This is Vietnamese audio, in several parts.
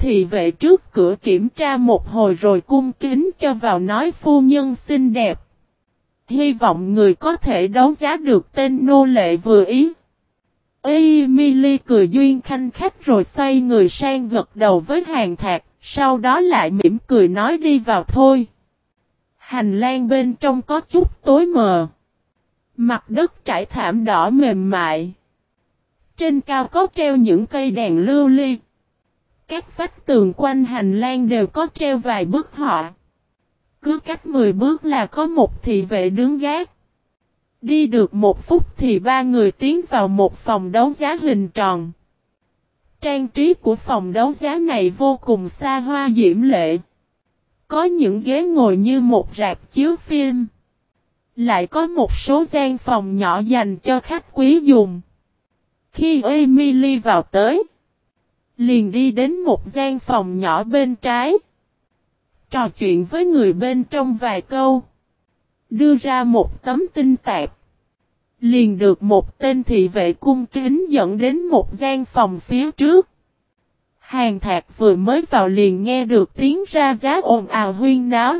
thị vệ trước cửa kiểm tra một hồi rồi cung kính cho vào nói phu nhân xinh đẹp. Hy vọng người có thể đấu giá được tên nô lệ vừa ý. Emily cười duyên khanh khách rồi xoay người sang gật đầu với Hàn Thạc, sau đó lại mỉm cười nói đi vào thôi. Hành lang bên trong có chút tối mờ. Mặt đất trải thảm đỏ mềm mại. Trên cao có treo những cây đèn lưu ly. Các vách tường quanh hành lang đều có treo vài bức họa. Cứ cách 10 bước là có một thị vệ đứng gác. Đi được 1 phút thì 3 người tiến vào một phòng đấu giá hình tròn. Trang trí của phòng đấu giá này vô cùng xa hoa diễm lệ. Có những ghế ngồi như một rạp chiếu phim. Lại có một số gian phòng nhỏ dành cho khách quý dùng. Khi Emily vào tới, liền đi đến một gian phòng nhỏ bên trái. Trò chuyện với người bên trong vài câu. Đưa ra một tấm tinh tạp. Liền được một tên thị vệ cung kính dẫn đến một gian phòng phía trước. Hàn Thạc vừa mới vào liền nghe được tiếng ra giá ồn ào huyên náo.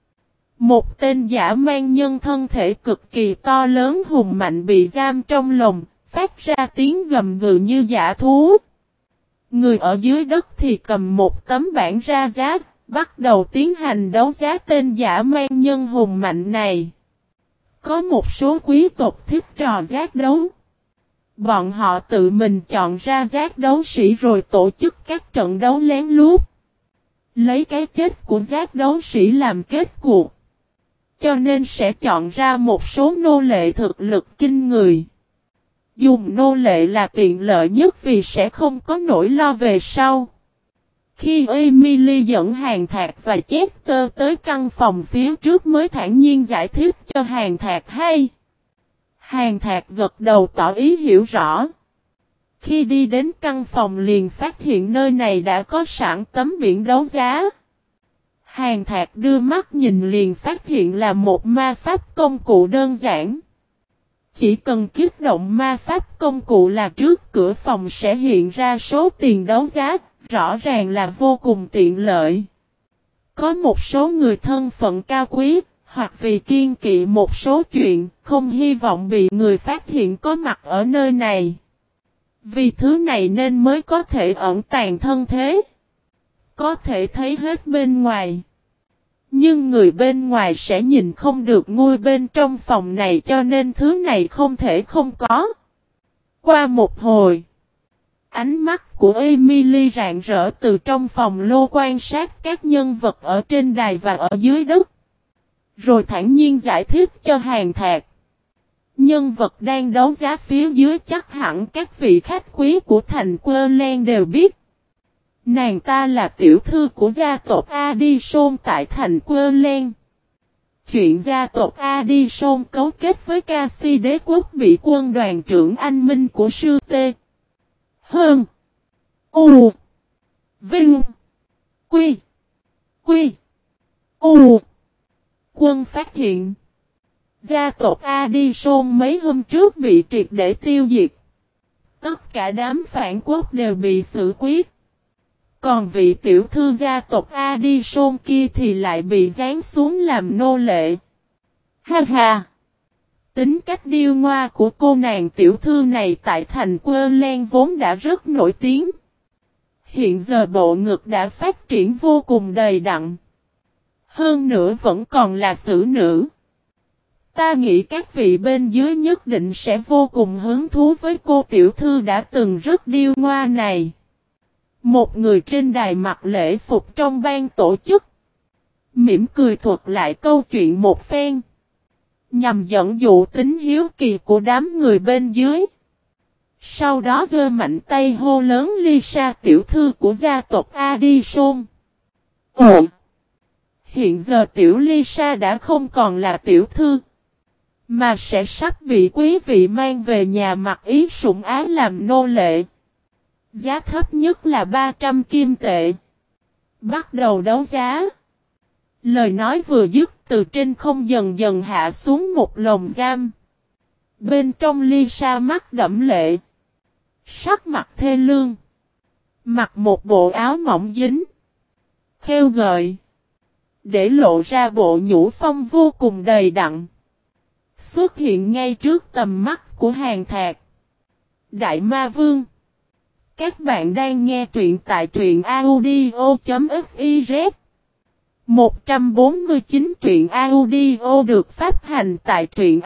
Một tên dã man nhân thân thể cực kỳ to lớn hùng mạnh bị giam trong lồng, phát ra tiếng gầm gừ như dã thú. Người ở dưới đất thì cầm một tấm bảng ra giá, bắt đầu tiến hành đấu giá tên dã man nhân hùng mạnh này. Có một số quý tộc thích trò giác đấu. Bọn họ tự mình chọn ra giác đấu sĩ rồi tổ chức các trận đấu lén lút. Lấy cái chết của giác đấu sĩ làm kết cuộc. Cho nên sẽ chọn ra một số nô lệ thực lực kinh người. Dùng nô lệ là tiện lợi nhất vì sẽ không có nỗi lo về sau. Khi Emily dẫn Hàn Thạc và Chester tới căn phòng phía trước mới thản nhiên giải thích cho Hàn Thạc hay. Hàn Thạc gật đầu tỏ ý hiểu rõ. Khi đi đến căn phòng liền phát hiện nơi này đã có sẵn tấm biển đấu giá. Hàn Thạc đưa mắt nhìn liền phát hiện là một ma pháp công cụ đơn giản. Chỉ cần kích động ma pháp công cụ là trước cửa phòng sẽ hiện ra số tiền đấu giá, rõ ràng là vô cùng tiện lợi. Có một số người thân phận cao quý, hoặc vì kiêng kỵ một số chuyện, không hy vọng bị người phát hiện có mặt ở nơi này. Vì thứ này nên mới có thể ẩn tàng thân thế. Có thể thấy hết bên ngoài. Nhưng người bên ngoài sẽ nhìn không được ngôi bên trong phòng này cho nên thứ này không thể không có. Qua một hồi, ánh mắt của Emily rạng rỡ từ trong phòng lô quan sát các nhân vật ở trên đài và ở dưới đất. Rồi thản nhiên giải thích cho Hàn Thạc. Nhân vật đang đấu giá phía dưới chắc hẳn các vị khách quý của thành Querlen đều biết. Nàng ta là tiểu thư của gia tộc Addison tại thành Querlen. Chuyện gia tộc Addison cấu kết với Cassie đế quốc bị quân đoàn trưởng anh minh của sư T. Hơn. U. Vinh. Quy. Quy. U. Quân phát hiện. Gia tộc Addison mấy hôm trước bị triệt để tiêu diệt. Tất cả đám phản quốc đều bị xử quyết. Còn vị tiểu thư gia tộc Addison kia thì lại bị giáng xuống làm nô lệ. Ha ha! Tính cách điêu ngoa của cô nàng tiểu thư này tại thành Querlen vốn đã rất nổi tiếng. Hiện giờ bộ ngực đã phát triển vô cùng đầy đặn. Hơn nữa vẫn còn là xử nữ. Ta nghĩ các vị bên dưới nhất định sẽ vô cùng hứng thú với cô tiểu thư đã từng rất điêu ngoa này. Một người trên đài mặc lễ phục trong ban tổ chức. Mỉm cười thuật lại câu chuyện một phen. Nhằm dẫn dụ tính hiếu kỳ của đám người bên dưới. Sau đó giơ mạnh tay hô lớn Lisa tiểu thư của gia tộc Addison. Ồ! Hiện giờ tiểu Lisa đã không còn là tiểu thư. Mà sẽ sắp bị quý vị mang về nhà mặc ý sủng ái làm nô lệ. Giá thấp nhất là 300 kim tệ. Bắt đầu đấu giá. Lời nói vừa dứt từ trên không dần dần hạ xuống một lồng giam. Bên trong Lisa mắt đẫm lệ. Sắc mặt thê lương. Mặc một bộ áo mỏng dính, khêu gợi, để lộ ra bộ nhũ phong vô cùng đầy đặn. Xuất hiện ngay trước tầm mắt của Hàn Thạc. Đại Ma Vương. Các bạn đang nghe truyện tại truyện audio.fiz. 149 truyện audio được phát hành tại truyện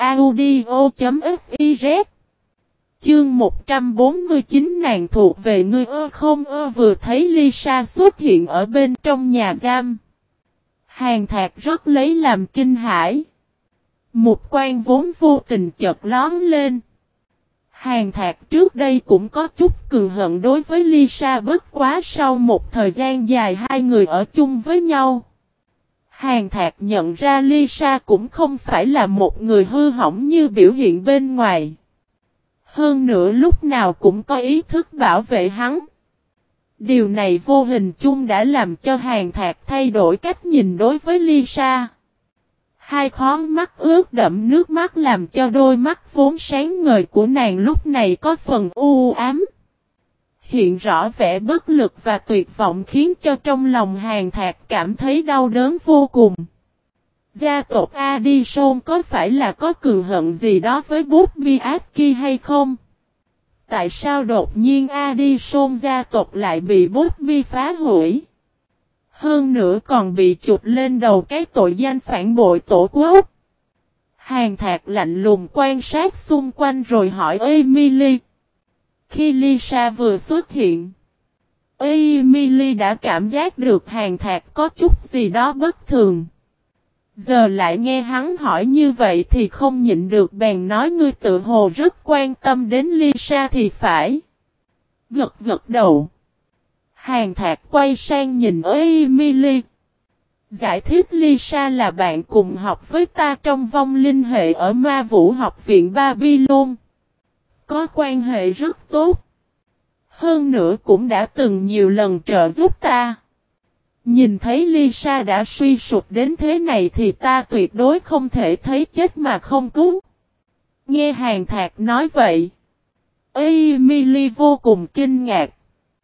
audio.fiz. Chương 149 nàng thuộc về ngươi không vừa thấy Lisa xuất hiện ở bên trong nhà giam. Hàn Thạc rất lấy làm kinh hãi. Một quan vốn vô tình chợt lóm lên. Hàn Thạc trước đây cũng có chút cường hận đối với Lisa, bất quá sau một thời gian dài hai người ở chung với nhau. Hàn Thạc nhận ra Lisa cũng không phải là một người hư hỏng như biểu hiện bên ngoài. Hơn nữa lúc nào cũng có ý thức bảo vệ hắn. Điều này vô hình chung đã làm cho Hàn Thạc thay đổi cách nhìn đối với Lisa. Hai khóe mắt ướt đẫm nước mắt làm cho đôi mắt vốn sáng ngời của nàng lúc này có phần u ám. Hiện rõ vẻ bất lực và tuyệt vọng khiến cho trong lòng Hàn Thạc cảm thấy đau đớn vô cùng. Gia tộc Addison có phải là có cừu hận gì đó với Bobby Aki hay không? Tại sao đột nhiên Addison gia tộc lại bị Bobby phá hủy? Hơn nữa còn bị chụp lên đầu cái tội danh phản bội tổ quốc. Hàn Thạc lạnh lùng quan sát xung quanh rồi hỏi Emily. Khi Lisa vừa xuất hiện, Emily đã cảm giác được Hàn Thạc có chút gì đó bất thường. Giờ lại nghe hắn hỏi như vậy thì không nhịn được bèn nói ngươi tự hồ rất quan tâm đến Lisa thì phải. Gật gật đầu. Hàn Thạc quay sang nhìn Emily. Giải thích Lisa là bạn cùng học với ta trong vong linh hệ ở Ma Vũ học viện Babylon. Có quan hệ rất tốt. Hơn nữa cũng đã từng nhiều lần trợ giúp ta. Nhìn thấy Lisa đã suy sụp đến thế này thì ta tuyệt đối không thể thấy chết mà không cứu. Nghe Hàn Thạc nói vậy, Emily vô cùng kinh ngạc.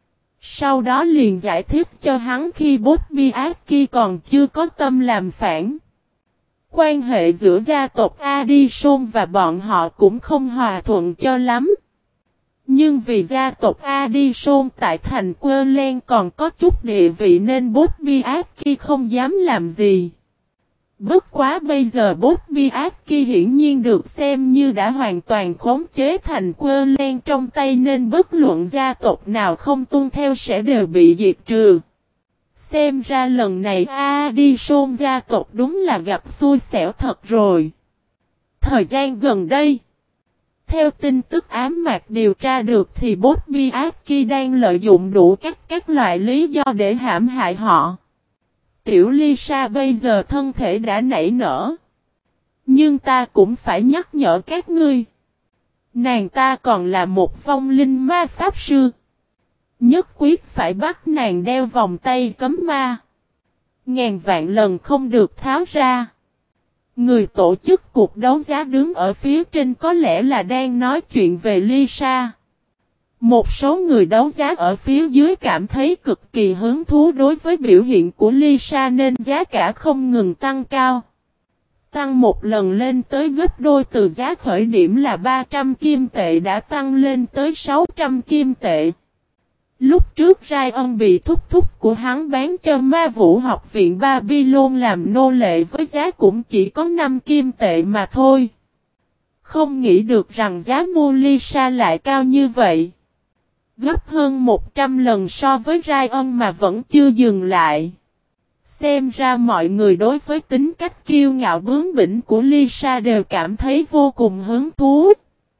Sau đó liền giải thích cho hắn khi Bobby Aki còn chưa có tâm làm phản. Quan hệ giữa gia tộc Addison và bọn họ cũng không hòa thuận cho lắm. Nhưng vì gia tộc Addison tại thành Querlen còn có chút địa vị nên Bobby Aki không dám làm gì. Bất quá bây giờ Bobby Aki hiển nhiên được xem như đã hoàn toàn khống chế thành Querlen trong tay nên bất luận gia tộc nào không tuân theo sẽ đều bị diệt trừ. Xem ra lần này Addison gia tộc đúng là gặp xui xẻo thật rồi. Thời gian gần đây, theo tin tức ám mạc điều tra được thì Bobby Aki đang lợi dụng đủ các loại lý do để hãm hại họ. Tiểu Lisa bây giờ thân thể đã nảy nở. Nhưng ta cũng phải nhắc nhở các ngươi. Nàng ta còn là một vong linh ma pháp sư. Nhất quyết phải bắt nàng đeo vòng tay cấm ma. Ngàn vạn lần không được tháo ra. Người tổ chức cuộc đấu giá đứng ở phía trên có lẽ là đang nói chuyện về Lisa. Một số người đấu giá ở phía dưới cảm thấy cực kỳ hứng thú đối với biểu hiện của Lisa nên giá cả không ngừng tăng cao. Tăng một lần lên tới gấp đôi, từ giá khởi điểm là 300 kim tệ đã tăng lên tới 600 kim tệ. Lúc trước Ryan bị thúc thúc của hắn bán cho Ma Vũ học viện Babylon làm nô lệ với giá cũng chỉ có 5 kim tệ mà thôi. Không nghĩ được rằng giá mua Lisa lại cao như vậy. Gấp hơn 100 lần so với Ryan mà vẫn chưa dừng lại. Xem ra mọi người đối với tính cách kiêu ngạo bướng bỉnh của Lisa đều cảm thấy vô cùng hứng thú.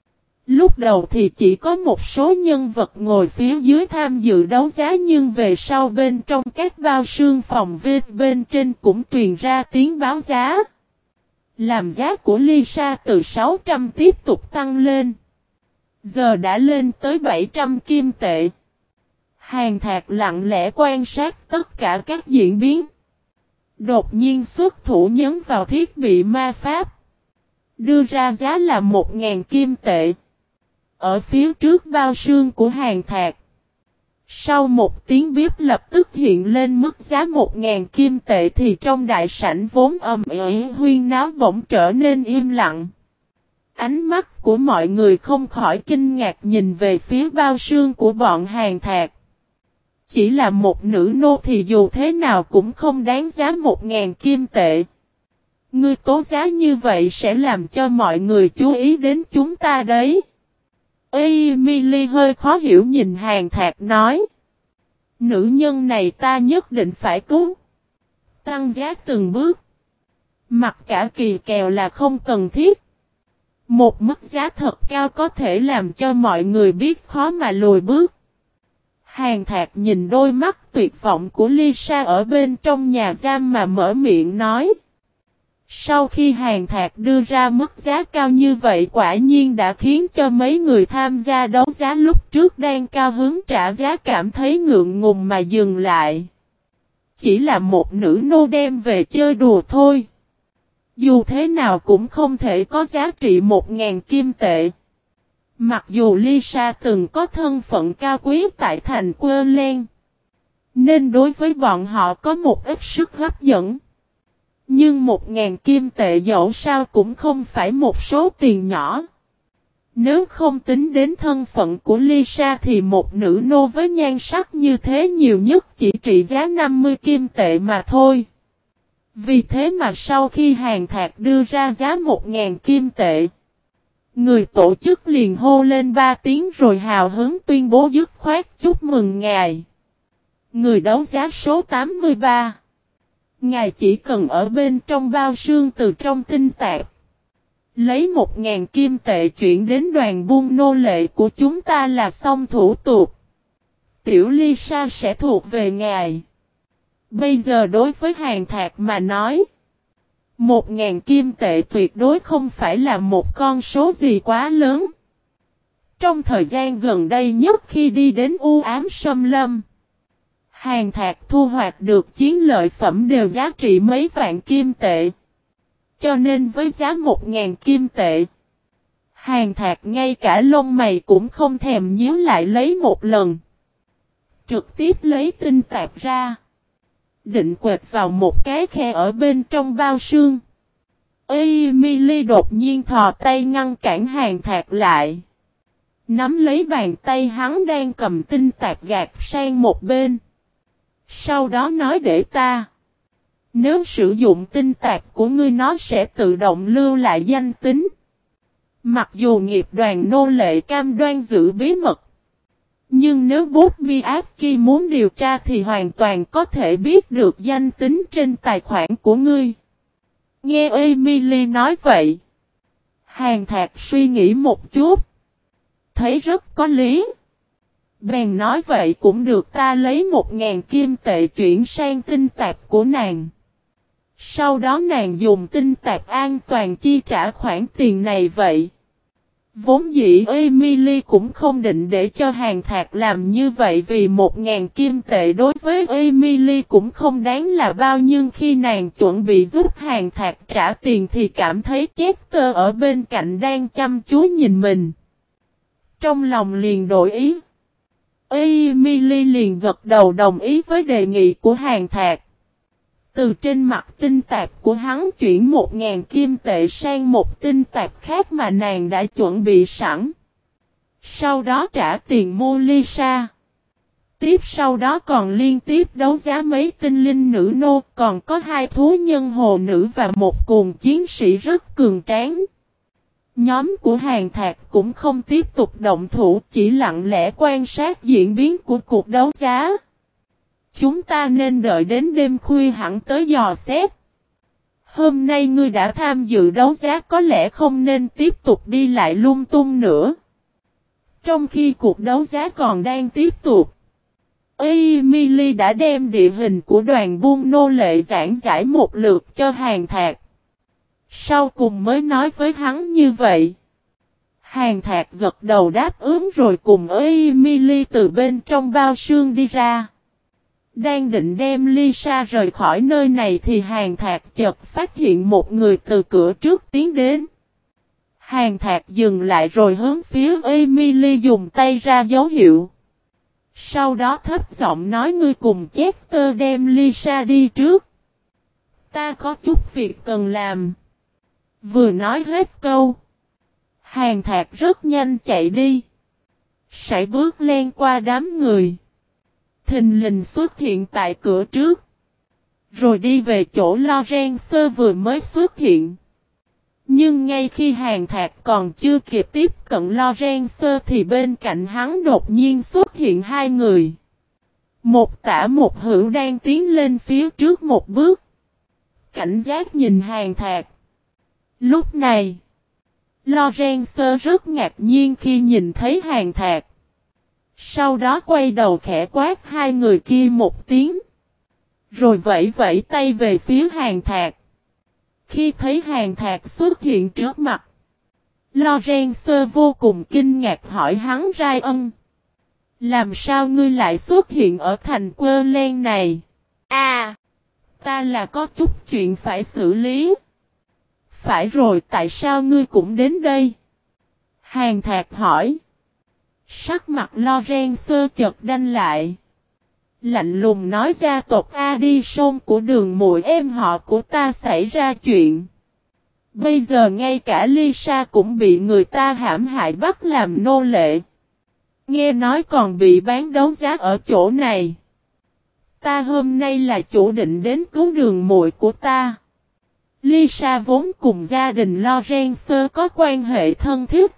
Lúc đầu thì chỉ có một số nhân vật ngồi phía dưới tham dự đấu giá, nhưng về sau bên trong các bao xương phòng bên trên cũng truyền ra tiếng báo giá. Làm giá của Lisa từ 600 tiếp tục tăng lên. Giờ đã lên tới 700 kim tệ. Hàn Thạc lặng lẽ quan sát tất cả các diễn biến. Đột nhiên xuất thủ nhấn vào thiết bị ma pháp. Đưa ra giá là 1.000 kim tệ. Ở phía trước bao xương của Hàn Thạc, Sau một tiếng bíp lập tức hiện lên mức giá 1.000 kim tệ thì trong đại sảnh vốn ầm ĩ huyên náo bỗng trở nên im lặng. Ánh mắt của mọi người không khỏi kinh ngạc nhìn về phía bao xương của bọn Hàn Thạc. Chỉ là một nữ nô thì dù thế nào cũng không đáng giá 1.000 kim tệ. Ngươi tố giá như vậy sẽ làm cho mọi người chú ý đến chúng ta đấy. Emily hơi khó hiểu nhìn Hàn Thạc nói. Nữ nhân này ta nhất định phải cứu. Tăng giá từng bước. Mặc cả kỳ kèo là không cần thiết. Một mức giá thật cao có thể làm cho mọi người biết khó mà lùi bước. Hàn Thạc nhìn đôi mắt tuyệt vọng của Lisa ở bên trong nhà giam mà mở miệng nói. Sau khi Hàn Thạc đưa ra mức giá cao như vậy quả nhiên đã khiến cho mấy người tham gia đấu giá lúc trước đang cao hứng trả giá cảm thấy ngượng ngùng mà dừng lại. Chỉ là một nữ nô đem về chơi đùa thôi. Dù thế nào cũng không thể có giá trị 1.000 kim tệ. Mặc dù Lisa từng có thân phận cao quý tại thành Queensland, nên đối với bọn họ có một ít sức hấp dẫn. Nhưng 1.000 kim tệ dẫu sao cũng không phải một số tiền nhỏ. Nếu không tính đến thân phận của Lisa thì một nữ nô với nhan sắc như thế nhiều nhất chỉ trị giá 50 kim tệ mà thôi. Vì thế mà sau khi Hàn Thạc đưa ra giá 1.000 kim tệ, người tổ chức liền hô lên 3 tiếng rồi hào hứng tuyên bố dứt khoát chúc mừng ngài. Người đấu giá số 83. Ngài chỉ cần ở bên trong bao xương từ trong tinh tạp. Lấy 1.000 kim tệ chuyển đến đoàn buôn nô lệ của chúng ta là xong thủ tục. Tiểu Lisa sẽ thuộc về ngài. Bây giờ đối với Hàn Thạc mà nói, 1.000 kim tệ tuyệt đối không phải là một con số gì quá lớn. Trong thời gian gần đây nhất khi đi đến u ám xâm lâm, Hàn Thạc thu hoạch được chiến lợi phẩm đều giá trị mấy vạn kim tệ. Cho nên với giá 1.000 kim tệ, Hàn Thạc ngay cả lông mày cũng không thèm nhíu lại lấy một lần. Trực tiếp lấy tinh tạp ra, định quệt vào một cái khe ở bên trong bao xương. Emily đột nhiên thò tay ngăn cản Hàn Thạc lại. Nắm lấy bàn tay hắn đang cầm tinh tạp gạt sang một bên. Sau đó nói để ta. Nếu sử dụng tinh tạp của ngươi nó sẽ tự động lưu lại danh tính. Mặc dù nghiệp đoàn nô lệ cam đoan giữ bí mật. Nhưng nếu Bobby Aki muốn điều tra thì hoàn toàn có thể biết được danh tính trên tài khoản của ngươi. Nghe Emily nói vậy, Hàn Thạc suy nghĩ một chút. Thấy rất có lý. Bèn nói vậy cũng được, ta lấy 1.000 kim tệ chuyển sang tinh tạp của nàng. Sau đó nàng dùng tinh tạp an toàn chi trả khoản tiền này vậy. Vốn dĩ Emily cũng không định để cho Hàn Thạc làm như vậy vì 1.000 kim tệ đối với Emily cũng không đáng là bao, nhưng khi nàng chuẩn bị giúp Hàn Thạc trả tiền thì cảm thấy Chester ở bên cạnh đang chăm chú nhìn mình. Trong lòng liền đổi ý. Emily liền gật đầu đồng ý với đề nghị của Hàn Thạc. Từ trên mặt tinh tạp của hắn chuyển 1.000 kim tệ sang một tinh tạp khác mà nàng đã chuẩn bị sẵn. Sau đó trả tiền mua Lisa. Tiếp sau đó còn liên tiếp đấu giá mấy tinh linh nữ nô, còn có 2 thú nhân hồ nữ và một cuồng chiến sĩ rất cường tráng. Nhóm của Hàn Thạc cũng không tiếp tục động thủ, chỉ lặng lẽ quan sát diễn biến của cuộc đấu giá. Chúng ta nên đợi đến đêm khuya hẳn tới dò xét. Hôm nay ngươi đã tham dự đấu giá có lẽ không nên tiếp tục đi lại lung tung nữa. Trong khi cuộc đấu giá còn đang tiếp tục, Emily đã đem địa hình của đoàn buôn nô lệ giảng giải một lượt cho Hàn Thạc. Sau cùng mới nói với hắn như vậy. Hàn Thạc gật đầu đáp ứng rồi cùng Emily từ bên trong bao xương đi ra. Đang định đem Lisa rời khỏi nơi này thì Hàn Thạc chợt phát hiện một người từ cửa trước tiến đến. Hàn Thạc dừng lại rồi hướng phía Emily dùng tay ra dấu hiệu. Sau đó thấp giọng nói ngươi cùng Chester đem Lisa đi trước. Ta có chút việc cần làm. Vừa nói hết câu. Hàng Thạc rất nhanh chạy đi. Sải bước len qua đám người. Thình lình xuất hiện tại cửa trước. Rồi đi về chỗ Lorenzo vừa mới xuất hiện. Nhưng ngay khi Hàng Thạc còn chưa kịp tiếp cận Lorenzo thì bên cạnh hắn đột nhiên xuất hiện hai người. Một tả một hữu đang tiến lên phía trước một bước. Cảnh giác nhìn Hàng Thạc. Lúc này, Lorenzo rất ngạc nhiên khi nhìn thấy Hàng Thạc. Sau đó quay đầu khẽ quát hai người kia một tiếng. Rồi vẫy vẫy tay về phía Hàng Thạc. Khi thấy Hàng Thạc xuất hiện trước mặt, Lorenzo vô cùng kinh ngạc hỏi hắn Ryan. Làm sao ngươi lại xuất hiện ở thành Quơ Len này? Ta là có chút chuyện phải xử lý. Phải rồi, tại sao ngươi cũng đến đây? Hàng Thạc hỏi. Sắc mặt Lorenzo chợt đanh lại. Lạnh lùng nói gia tộc Addison của đường muội em họ của ta xảy ra chuyện. Bây giờ ngay cả Lisa cũng bị người ta hãm hại bắt làm nô lệ. Nghe nói còn bị bán đấu giá ở chỗ này. Ta hôm nay là chủ định đến cứu đường muội của ta. Lisa vốn cùng gia đình Lorenzo có quan hệ thân thiết.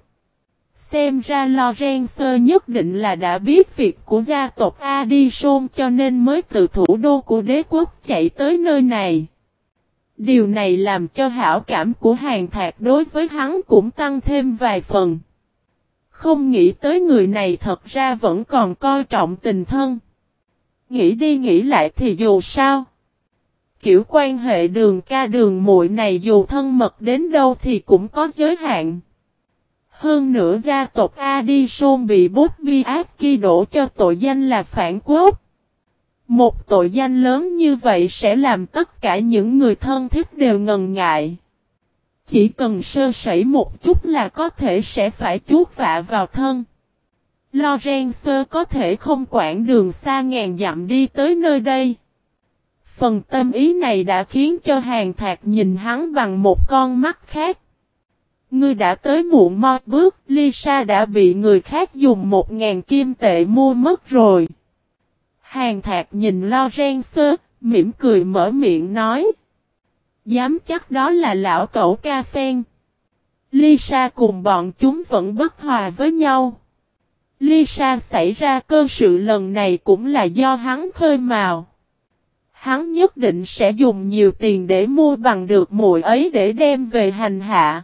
Xem ra Lorenzo nhất định là đã biết việc của gia tộc Addison cho nên mới từ thủ đô của đế quốc chạy tới nơi này. Điều này làm cho hảo cảm của Hàng Thạc đối với hắn cũng tăng thêm vài phần. Không nghĩ tới người này thật ra vẫn còn coi trọng tình thân. Nghĩ đi nghĩ lại thì dù sao. Kiểu quan hệ đường ca đường muội này dù thân mật đến đâu thì cũng có giới hạn. Hơn nữa gia tộc Addison bị Bobby Aki đổ cho tội danh là phản quốc. Một tội danh lớn như vậy sẽ làm tất cả những người thân thiết đều ngần ngại. Chỉ cần sơ sẩy một chút là có thể sẽ phải chuốc vạ vào thân. Lorenzo có thể không quản đường xa ngàn dặm đi tới nơi đây. Phần tâm ý này đã khiến cho Hàng Thạc nhìn hắn bằng một con mắt khác. Ngươi đã tới muộn một bước, Lisa đã bị người khác dùng 1.000 kim tệ mua mất rồi. Hàng Thạc nhìn Lorenzo, mỉm cười mở miệng nói. Dám chắc đó là lão cẩu ca phen. Lisa cùng bọn chúng vẫn bất hòa với nhau. Lisa xảy ra cơ sự lần này cũng là do hắn khơi mào. Hắn nhất định sẽ dùng nhiều tiền để mua bằng được muội ấy để đem về hành hạ.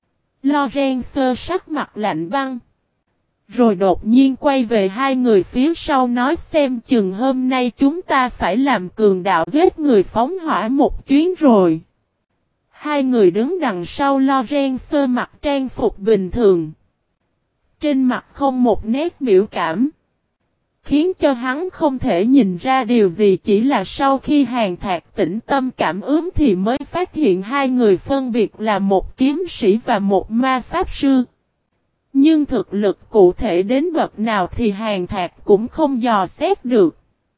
Lorenzo sắc mặt lạnh băng. Rồi đột nhiên quay về hai người phía sau nói xem chừng hôm nay chúng ta phải làm cường đạo giết người phóng hỏa một chuyến rồi. Hai người đứng đằng sau Lorenzo mặc trang phục bình thường. Trên mặt không một nét biểu cảm. Khiến cho hắn không thể nhìn ra điều gì, chỉ là sau khi Hàng Thạc tĩnh tâm cảm ứng thì mới phát hiện hai người phân biệt là một kiếm sĩ và một ma pháp sư. Nhưng thực lực cụ thể đến bậc nào thì Hàng Thạc cũng không dò xét được.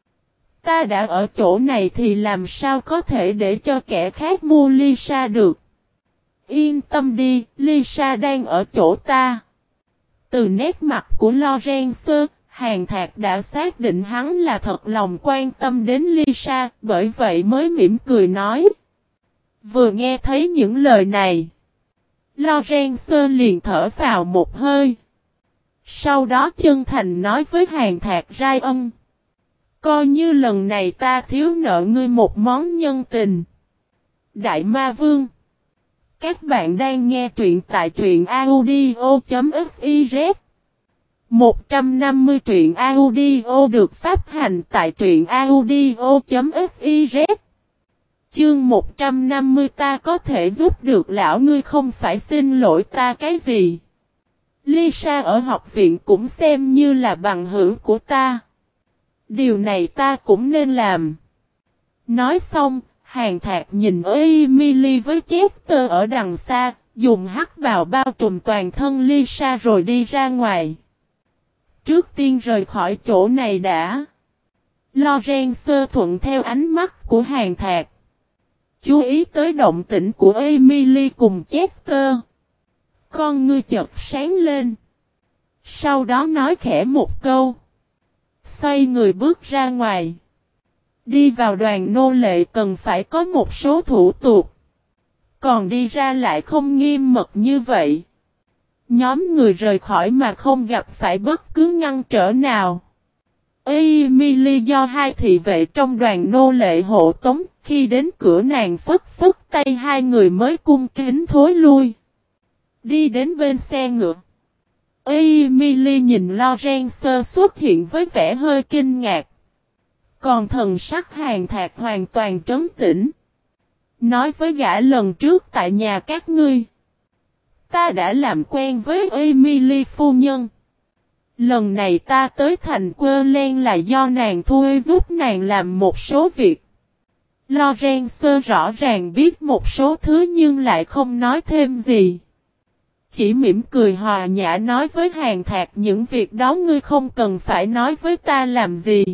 Ta đã ở chỗ này thì làm sao có thể để cho kẻ khác mua Lisa được. Yên tâm đi, Lisa đang ở chỗ ta. Từ nét mặt của Lorenzo, Hàng Thạc đã xác định hắn là thật lòng quan tâm đến Lisa, bởi vậy mới mỉm cười nói. Vừa nghe thấy những lời này, Lorenzo liền thở vào một hơi. Sau đó chân thành nói với Hàng Thạc Ryan. Coi như lần này ta thiếu nợ ngươi một món nhân tình. Đại Ma Vương. Các bạn đang nghe truyện tại truyện audio.fiz. 150 truyện audio được phát hành tại truyện audio.fiz. Chương 150 ta có thể giúp được lão ngươi không phải xin lỗi ta cái gì. Lisa ở học viện cũng xem như là bằng hữu của ta. Điều này ta cũng nên làm. Nói xong, Hàng Thạc nhìn Emily với Chester ở đằng xa, dùng hắc bào bao trùm toàn thân Lisa rồi đi ra ngoài. Trước tiên rời khỏi chỗ này đã. Lorenzo thuận theo ánh mắt của Hàn Thạc. Chú ý tới động tĩnh của Emily cùng Chester. Con ngươi chợt sáng lên. Sau đó nói khẽ một câu. Xoay người bước ra ngoài. Đi vào đoàn nô lệ cần phải có một số thủ tục. Còn đi ra lại không nghiêm mật như vậy. Nhóm người rời khỏi mà không gặp phải bất cứ ngăn trở nào. Emily do hai thị vệ trong đoàn nô lệ hộ tống, khi đến cửa nàng phất phất tay hai người mới cung kính thối lui. Đi đến bên xe ngựa. Emily nhìn Lorenzo xuất hiện với vẻ hơi kinh ngạc. Còn thần sắc Hàn Thạc hoàn toàn trấn tĩnh. Nói với gã lần trước tại nhà các ngươi. Ta đã làm quen với Emily phu nhân. Lần này ta tới thành Quơ Len là do nàng thuê giúp nàng làm một số việc. Lorenzo rõ ràng biết một số thứ nhưng lại không nói thêm gì. Chỉ mỉm cười hòa nhã nói với Hàn Thạc những việc đó ngươi không cần phải nói với ta làm gì.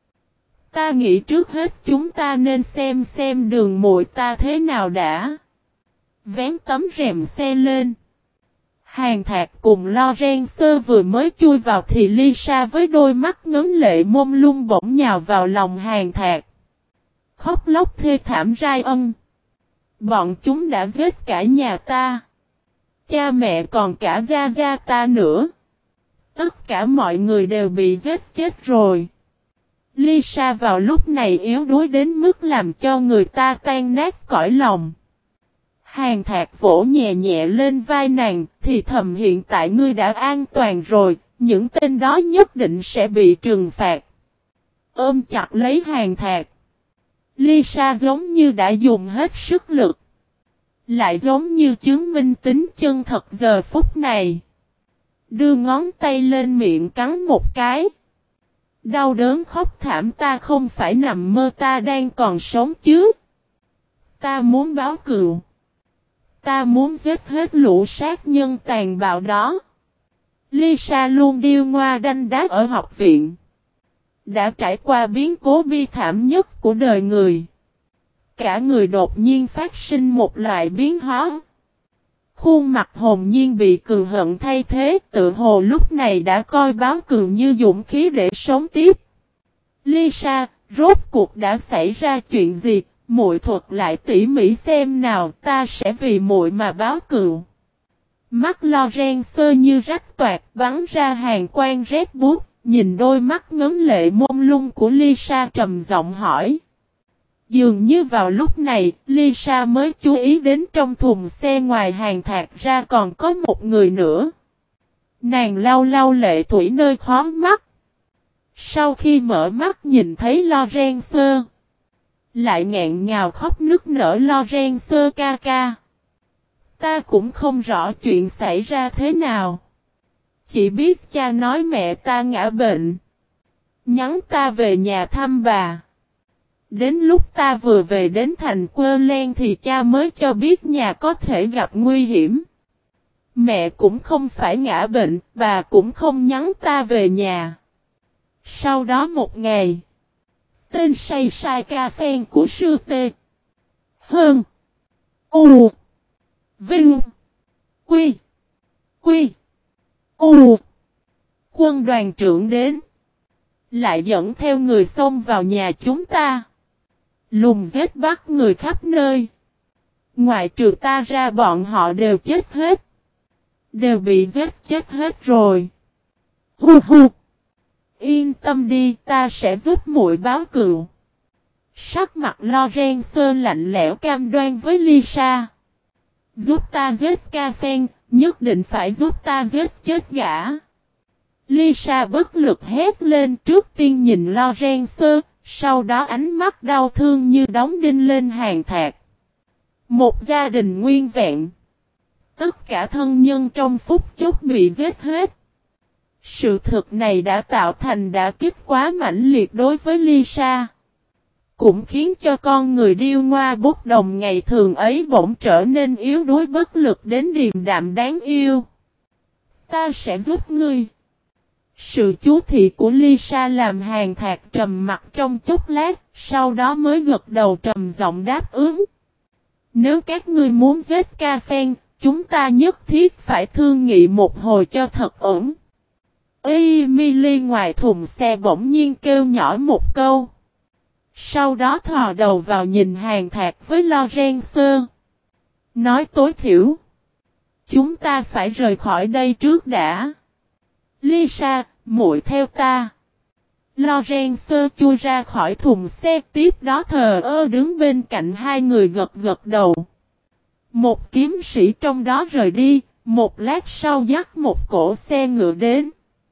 Ta nghĩ trước hết chúng ta nên xem đường muội ta thế nào đã. Vén tấm rèm xe lên. Hàn Thạc cùng Lorenzo vừa mới chui vào thì Lisa với đôi mắt ngấn lệ mông lung bỗng nhào vào lòng Hàn Thạc. Khóc lóc thê thảm rai ân. Bọn chúng đã giết cả nhà ta. Cha mẹ còn cả gia gia ta nữa. Tất cả mọi người đều bị giết chết rồi. Lisa vào lúc này yếu đuối đến mức làm cho người ta tan nát cõi lòng. Hàn Thạc vỗ nhẹ nhẹ lên vai nàng, thì thầm hiện tại ngươi đã an toàn rồi, những tên đó nhất định sẽ bị trừng phạt. Ôm chặt lấy Hàn Thạc. Lisa giống như đã dùng hết sức lực. Lại giống như chứng minh tính chân thật giờ phút này. Đưa ngón tay lên miệng cắn một cái. Đau đớn khóc thảm ta không phải nằm mơ ta đang còn sống chứ. Ta muốn báo cừu. Ta muốn giết hết lũ sát nhân tàn bạo đó. Lisa luôn điêu ngoa đanh đá ở học viện. Đã trải qua biến cố bi thảm nhất của đời người. Cả người đột nhiên phát sinh một loại biến hóa. Khuôn mặt hồn nhiên bị cừu hận thay thế, tự hồ lúc này đã coi báo cừu như dũng khí để sống tiếp. Lisa, rốt cuộc đã xảy ra chuyện gì? Muội thuật lại tỉ mỉ xem nào, ta sẽ vì muội mà báo cừu. Mắt Lorenzo như rách toạc bắn ra hàng quang rét buốt, nhìn đôi mắt ngấn lệ mông lung của Lisa trầm giọng hỏi. Dường như vào lúc này, Lisa mới chú ý đến trong thùng xe ngoài Hàn Thạc ra còn có một người nữa. Nàng lau lau lệ thủy nơi khóe mắt. Sau khi mở mắt nhìn thấy Lorenzo, lại nghẹn ngào khóc nức nở Lorenzo ca ca. Ta cũng không rõ chuyện xảy ra thế nào. Chỉ biết cha nói mẹ ta ngã bệnh. Nhắn ta về nhà thăm bà. Đến lúc ta vừa về đến thành Quơ Len thì cha mới cho biết nhà có thể gặp nguy hiểm. Mẹ cũng không phải ngã bệnh, bà cũng không nhắn ta về nhà. Sau đó một ngày, tên say sai ca phen của sư tê. Hơn. U. Vinh. Quy. Quy. U. Quân đoàn trưởng đến. Lại dẫn theo người xông vào nhà chúng ta. Lùng giết bắt người khắp nơi. Ngoại trừ ta ra bọn họ đều chết hết. Đều bị giết chết hết rồi. Hu hu. Yên tâm đi, ta sẽ giúp muội báo cừu. Sắc mặt Lorenzo lạnh lẽo cam đoan với Lisa. Giúp ta giết ca phen, nhất định phải giúp ta giết chết gã. Lisa bất lực hét lên, trước tiên nhìn Lorenzo, sau đó ánh mắt đau thương như đóng đinh lên Hàn Thạc. Một gia đình nguyên vẹn. Tất cả thân nhân trong phút chốc bị giết hết. Sự thực này đã tạo thành đả kích quá mãnh liệt đối với Lisa. Cũng khiến cho con người điêu ngoa bốc đồng ngày thường ấy bỗng trở nên yếu đuối bất lực đến điềm đạm đáng yêu. Ta sẽ giúp ngươi. Sự chú thị của Lisa làm Hàn Thạc trầm mặt trong chốc lát, sau đó mới gật đầu trầm giọng đáp ứng. Nếu các ngươi muốn giết Ca Phen, chúng ta nhất thiết phải thương nghị một hồi cho thật ổn. Emily ngoài thùng xe bỗng nhiên kêu nhỏ một câu. Sau đó thò đầu vào nhìn Hàn Thạc với Lorenzo. Nói tối thiểu. Chúng ta phải rời khỏi đây trước đã. Lisa, muội theo ta. Lorenzo chui ra khỏi thùng xe, tiếp đó thờ ơ đứng bên cạnh hai người gật gật đầu. Một kiếm sĩ trong đó rời đi, một lát sau dắt một cỗ xe ngựa đến.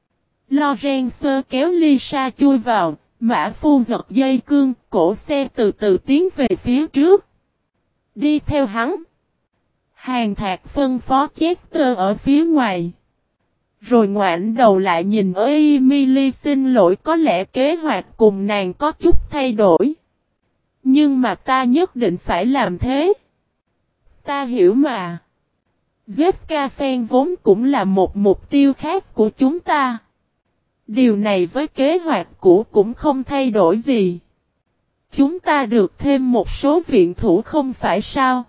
Lorenzo kéo Lisa chui vào, mã phu giật dây cương, cỗ xe từ từ tiến về phía trước. Đi theo hắn. Hàn Thạc phân phó Chester ở phía ngoài. Rồi ngoảnh đầu lại nhìn Emily, xin lỗi, có lẽ kế hoạch cùng nàng có chút thay đổi. Nhưng mà ta nhất định phải làm thế. Ta hiểu mà. Giết Ca Phen vốn cũng là một mục tiêu khác của chúng ta. Điều này với kế hoạch cũ cũng không thay đổi gì. Chúng ta được thêm một số viện thủ không phải sao?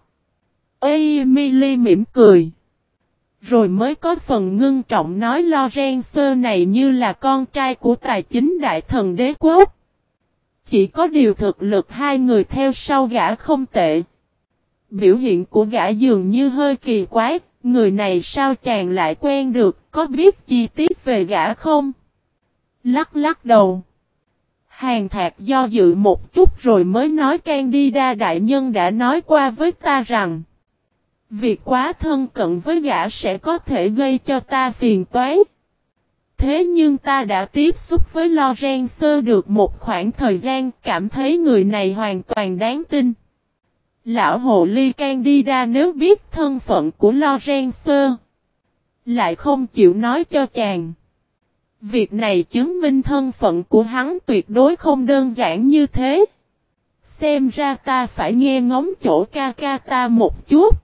Emily mỉm cười. Rồi mới có phần ngưng trọng nói Lorenzo này như là con trai của tài chính đại thần đế quốc. Chỉ có điều thực lực hai người theo sau gã không tệ. Biểu hiện của gã dường như hơi kỳ quái, người này sao chàng lại quen được, có biết chi tiết về gã không? Lắc lắc đầu. Hàn Thạc do dự một chút rồi mới nói Candida đại nhân đã nói qua với ta rằng việc quá thân cận với gã sẽ có thể gây cho ta phiền toái. Thế nhưng ta đã tiếp xúc với Lorenzo được một khoảng thời gian, cảm thấy người này hoàn toàn đáng tin. Lão hồ ly Candida nếu biết thân phận của Lorenzo, lại không chịu nói cho chàng. Việc này chứng minh thân phận của hắn tuyệt đối không đơn giản như thế. Xem ra ta phải nghe ngóng chỗ ca ca ta một chút.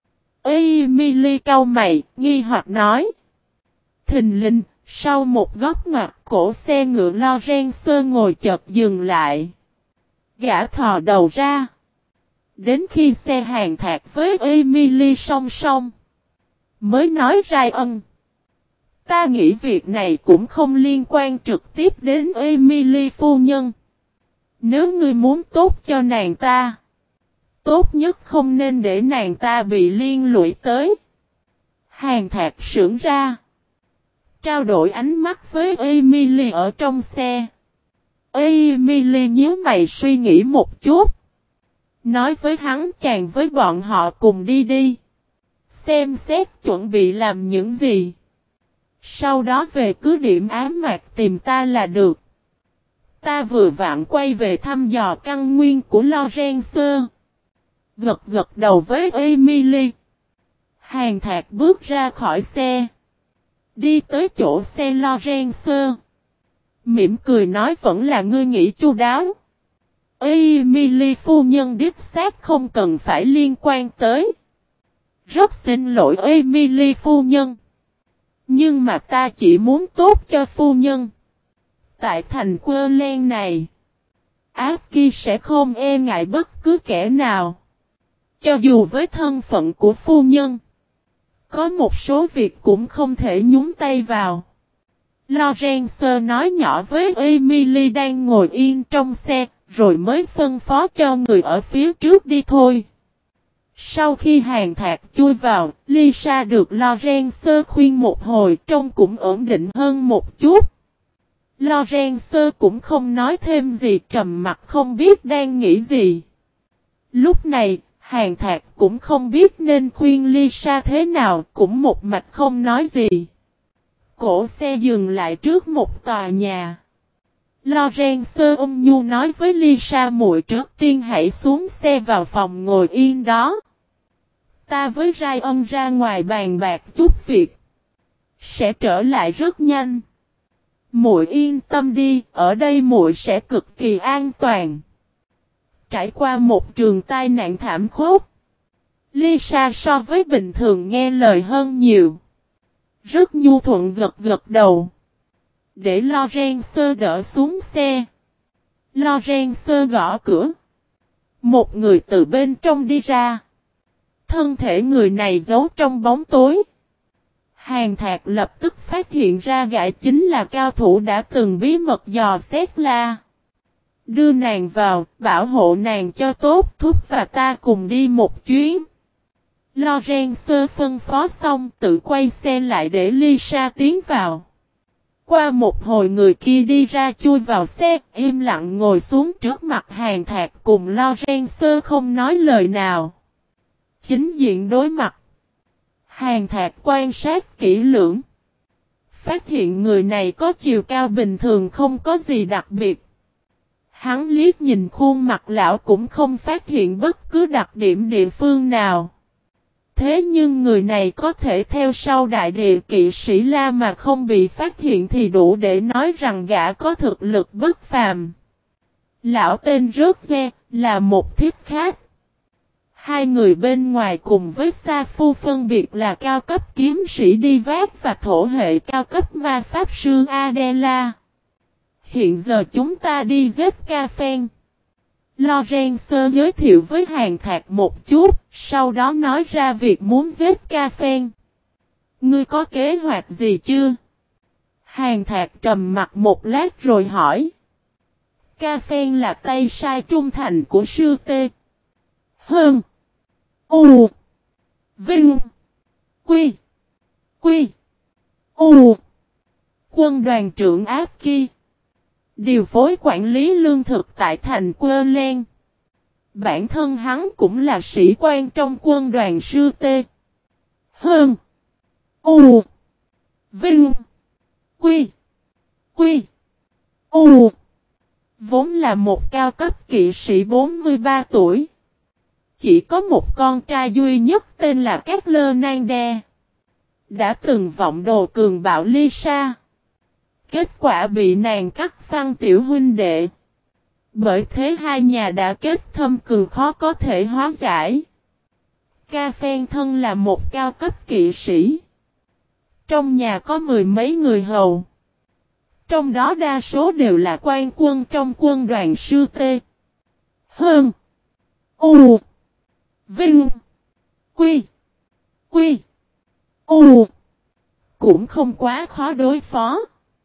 Emily cau mày, nghi hoặc nói. Thình lình, sau một góc ngoặt cổ xe ngựa Lorenzo ngồi chợt dừng lại. Gã thò đầu ra. Đến khi xe Hàn Thạc với Emily song song, mới nói Ryan. Ta nghĩ việc này cũng không liên quan trực tiếp đến Emily phu nhân. Nếu ngươi muốn tốt cho nàng ta, tốt nhất không nên để nàng ta bị liên lụy tới. Hàn Thạc sững ra. Trao đổi ánh mắt với Emily ở trong xe. Emily nhíu mày suy nghĩ một chút. Nói với hắn chàng với bọn họ cùng đi đi. Xem xét chuẩn bị làm những gì. Sau đó về cứ điểm ám mạc tìm ta là được. Ta vừa vặn quay về thăm dò căn nguyên của Lorenzo. Gật gật đầu với Emily. Hàn Thạc bước ra khỏi xe. Đi tới chỗ xe Lorenzo. Mỉm cười nói vẫn là ngươi nghĩ chu đáo. Emily phu nhân đích xác không cần phải liên quan tới. Rất xin lỗi Emily phu nhân. Nhưng mà ta chỉ muốn tốt cho phu nhân. Tại thành quơ len này, Aki sẽ không e ngại bất cứ kẻ nào. Cho dù với thân phận của phu nhân, có một số việc cũng không thể nhúng tay vào. Lorenzo nói nhỏ với Emily đang ngồi yên trong xe, rồi mới phân phó cho người ở phía trước đi thôi. Sau khi Hàn Thạc chui vào, Lisa được Lorenzo khuyên một hồi trông cũng ổn định hơn một chút. Lorenzo cũng không nói thêm gì, trầm mặt không biết đang nghĩ gì. Lúc này, Hàn Thạc cũng không biết nên khuyên Lisa thế nào, cũng một mạch không nói gì. Cổ xe dừng lại trước một tòa nhà. Lorenzo ôm nhu nói với Lisa muội trước tiên hãy xuống xe vào phòng ngồi yên đó. Ta với Ryan ra ngoài bàn bạc chút việc. Sẽ trở lại rất nhanh. Muội yên tâm đi, ở đây muội sẽ cực kỳ an toàn. Trải qua một trường tai nạn thảm khốc, Lisa so với bình thường nghe lời hơn nhiều. Rất nhu thuận gật gật đầu. để Lorenzo đỡ xuống xe. Lorenzo gõ cửa. Một người từ bên trong đi ra. Thân thể người này giấu trong bóng tối. Hàn Thạc lập tức phát hiện ra gã chính là cao thủ đã từng bí mật dò xét La. Đưa nàng vào, bảo hộ nàng cho tốt, thúc và ta cùng đi một chuyến. Lorenzo phân phó xong tự quay xe lại để Lisa tiến vào. Qua một hồi người kia đi ra chui vào xe, im lặng ngồi xuống trước mặt Hàn Thạc cùng Lorenzo không nói lời nào. Chính diện đối mặt. Hàn Thạc quan sát kỹ lưỡng. Phát hiện người này có chiều cao bình thường không có gì đặc biệt. Hắn liếc nhìn khuôn mặt lão cũng không phát hiện bất cứ đặc điểm địa phương nào. Thế nhưng người này có thể theo sau đại địa kỵ sĩ La mà không bị phát hiện thì đủ để nói rằng gã có thực lực bất phàm. Lão tên Rớt-ge là một thiếp khách. Hai người bên ngoài cùng với Sa Phu phân biệt là cao cấp kiếm sĩ Divat và thổ hệ cao cấp ma pháp sư Adela. Hiện giờ chúng ta đi giết Ca-phen. Lorenzo giới thiệu với Hàn Thạc một chút, sau đó nói ra việc muốn giết Ca-phen. Ngươi có kế hoạch gì chưa? Hàn Thạc trầm mặt một lát rồi hỏi. Ca-phen là tay sai trung thành của sư Tê. Hơn. U. Vinh. Quy. Quy. U. Quân đoàn trưởng Áp Ki. Điều phối quản lý lương thực tại thành Quơ Len. Bản thân hắn cũng là sĩ quan trong quân đoàn sư Tê. Hơn. U. Vinh. Quy. Quy. U. Vốn là một cao cấp kỵ sĩ 43 tuổi. Chỉ có một con trai duy nhất tên là Cát Lơ Nan Đe. Đã từng vọng đồ cường bạo Lisa. Kết quả bị nàng cắt phăng tiểu huynh đệ. Bởi thế hai nhà đã kết thâm cừu khó có thể hóa giải. Ca-phen thân là một cao cấp kỵ sĩ. Trong nhà có mười mấy người hầu. Trong đó đa số đều là quan quân trong quân đoàn sư Tê. Hơn. U. Vinh. Quy. Quy. U. Cũng không quá khó đối phó.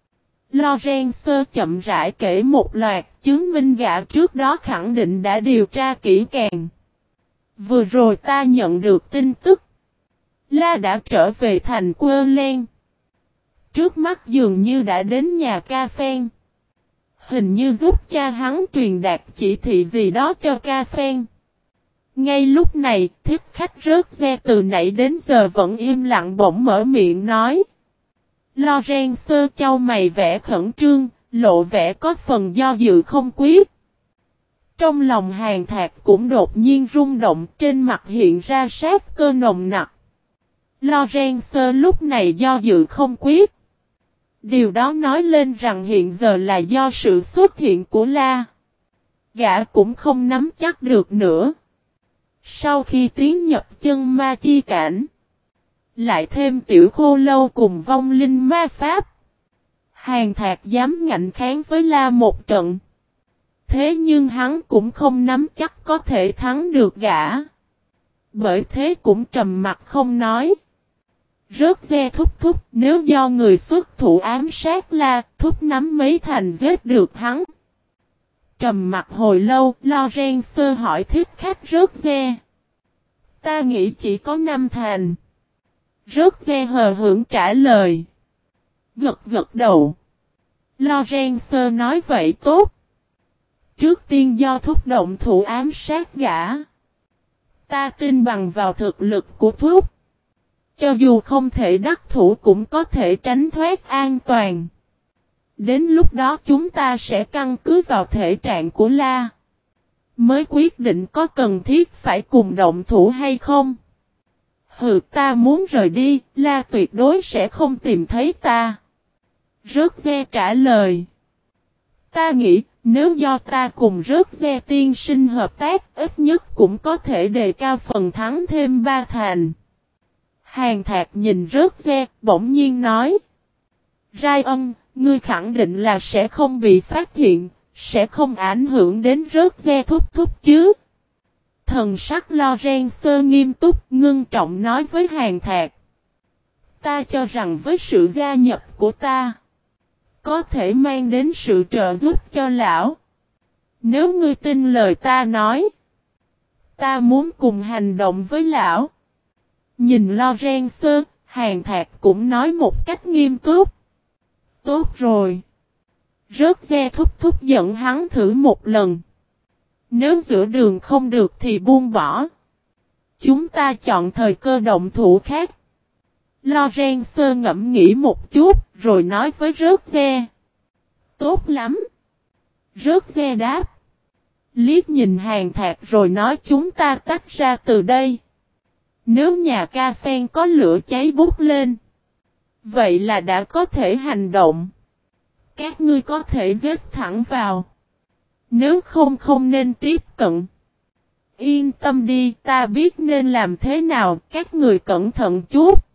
Lorenzo chậm rãi kể một loạt chứng minh gã trước đó khẳng định đã điều tra kỹ càng. Vừa rồi ta nhận được tin tức. La đã trở về thành Quơ Len. Trước mắt dường như đã đến nhà Ca-phen. Hình như giúp cha hắn truyền đạt chỉ thị gì đó cho Ca-phen. Ngay lúc này, thiếp khách Rớt-ge từ nãy đến giờ vẫn im lặng bỗng mở miệng nói. Lorenzo chau mày vẻ khẩn trương, lộ vẻ có phần do dự không quyết. Trong lòng Hàn Thạc cũng đột nhiên rung động, trên mặt hiện ra sát cơ nồng nặc. Lorenzo lúc này do dự không quyết. Điều đó nói lên rằng hiện giờ là do sự xuất hiện của La. Gã cũng không nắm chắc được nữa. Sau khi tiến nhập chân ma chi cảnh, lại thêm tiểu khô lâu cùng vong linh ma pháp, Hàn Thạc dám ngạnh kháng với La một trận. Thế nhưng hắn cũng không nắm chắc có thể thắng được gã. Bởi thế cũng trầm mặt không nói. Rớt-ge thúc thúc, nếu do người xuất thủ ám sát La, thúc nắm mấy thành giết được hắn. Trầm mặt hồi lâu, Lorenzo hỏi thiếp khách Rớt-ge. Ta nghĩ chỉ có 5 thành. Rớt-ge hờ hững trả lời. Gật gật đầu. Lorenzo nói vậy tốt. Trước tiên do thúc động thủ ám sát gã. Ta tin bằng vào thực lực của thúc. Cho dù không thể đắc thủ cũng có thể tránh thoát an toàn. Đến lúc đó chúng ta sẽ căn cứ vào thể trạng của La. Mới quyết định có cần thiết phải cùng động thủ hay không. Hừ, ta muốn rời đi, La tuyệt đối sẽ không tìm thấy ta. Rớt-ge trả lời. Ta nghĩ, nếu do ta cùng Rớt-ge tiên sinh hợp tác, ít nhất cũng có thể đề cao phần thắng thêm 3 thành. Hàn Thạc nhìn Rớt-ge, bỗng nhiên nói. Ryan, ngươi khẳng định là sẽ không bị phát hiện, sẽ không ảnh hưởng đến rớt re thúc thúc chứ. Thần sắc Lorenzo nghiêm túc ngưng trọng nói với Hàn Thạc. Ta cho rằng với sự gia nhập của ta, có thể mang đến sự trợ giúp cho lão. Nếu ngươi tin lời ta nói, ta muốn cùng hành động với lão. Nhìn Lorenzo, Hàn Thạc cũng nói một cách nghiêm túc. Tốt rồi. Rớt re thúc thúc dẫn hắn thử một lần. Nếu giữa đường không được thì buông bỏ. Chúng ta chọn thời cơ động thủ khác. Lorenzo ngẫm nghĩ một chút rồi nói với rớt re. Tốt lắm. Rớt re đáp. Liếc nhìn Hàn Thạc rồi nói chúng ta tách ra từ đây. Nếu nhà ca phen có lửa cháy bút lên, vậy là đã có thể hành động. Các ngươi có thể giết thẳng vào. Nếu không nên tiếp cận. Yên tâm đi, ta biết nên làm thế nào, các người cẩn thận chút.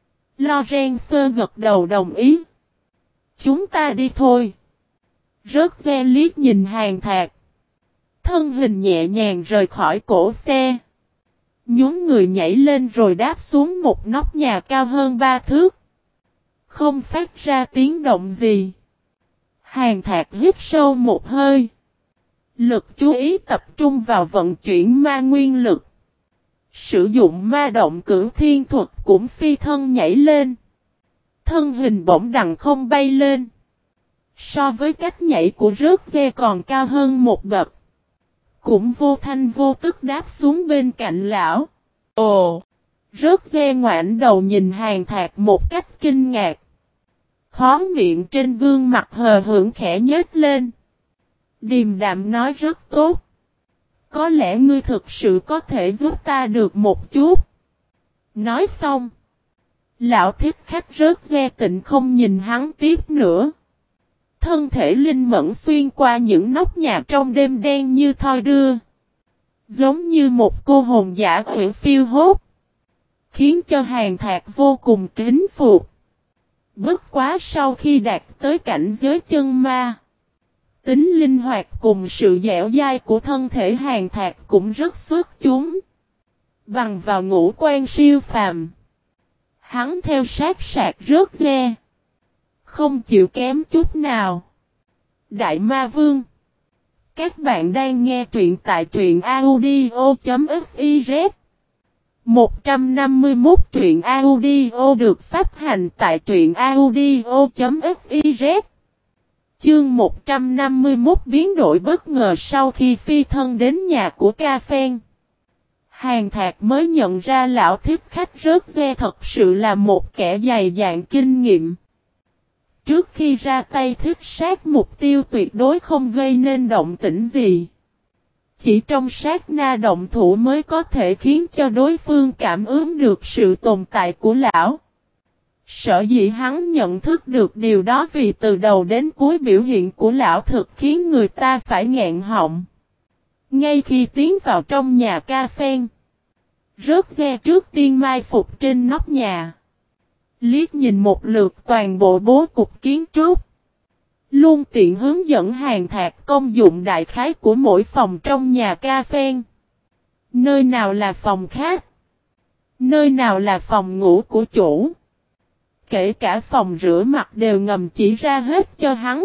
Lorenzo gật đầu đồng ý. Chúng ta đi thôi. Rớt re liếc nhìn Hàn Thạc. Thân hình nhẹ nhàng rời khỏi cổ xe. Nhún người nhảy lên rồi đáp xuống một nóc nhà cao hơn 3 thước. Không phát ra tiếng động gì. Hàn Thạc hít sâu một hơi. Lực chú ý tập trung vào vận chuyển ma nguyên lực. Sử dụng ma động cửu thiên thuật cũng phi thân nhảy lên. Thân hình bỗng đằng không bay lên. So với cách nhảy của rớt re còn cao hơn một bậc. Cũng vô thanh vô tức đáp xuống bên cạnh lão. Ồ! Rớt re ngoảnh đầu nhìn Hàn Thạc một cách kinh ngạc. Khó miệng trên gương mặt hờ hững khẽ nhếch lên. Điềm đạm nói rất tốt. Có lẽ ngươi thực sự có thể giúp ta được một chút. Nói xong. Lão thích khách rớt re tịnh không nhìn hắn tiếp nữa. Thân thể linh mẫn xuyên qua những nóc nhà trong đêm đen như thoi đưa. Giống như một cô hồn giả uyển phiêu hốt. Khiến cho Hàn Thạc vô cùng kính phục. Bất quá sau khi đạt tới cảnh giới chân ma. Tính linh hoạt cùng sự dẻo dai của thân thể Hàn Thạc cũng rất xuất chúng. Bằng vào ngũ quan siêu phàm. Hắn theo sát sạc rớt re. Không chịu kém chút nào. Đại Ma Vương. Các bạn đang nghe truyện tại truyện audio.fiz. 151 truyện audio được phát hành tại truyện audio.fiz. Chương 151 biến đổi bất ngờ sau khi phi thân đến nhà của Ca Phen. Hàn Thạc mới nhận ra lão thích khách rớt re thật sự là một kẻ dày dạn kinh nghiệm. Trước khi ra tay thích sát mục tiêu tuyệt đối không gây nên động tĩnh gì. Chỉ trong sát na động thủ mới có thể khiến cho đối phương cảm ứng được sự tồn tại của lão. Sở dĩ hắn nhận thức được điều đó vì từ đầu đến cuối biểu hiện của lão thực khiến người ta phải nghẹn họng. Ngay khi tiến vào trong nhà Ca Phen, rớt re trước tiên mai phục trên nóc nhà. Liếc nhìn một lượt toàn bộ bố cục kiến trúc. Luôn tiện hướng dẫn Hàn Thạc công dụng đại khái của mỗi phòng trong nhà Ca Phen. Nơi nào là phòng khách? Nơi nào là phòng ngủ của chủ? Kể cả phòng rửa mặt đều ngầm chỉ ra hết cho hắn.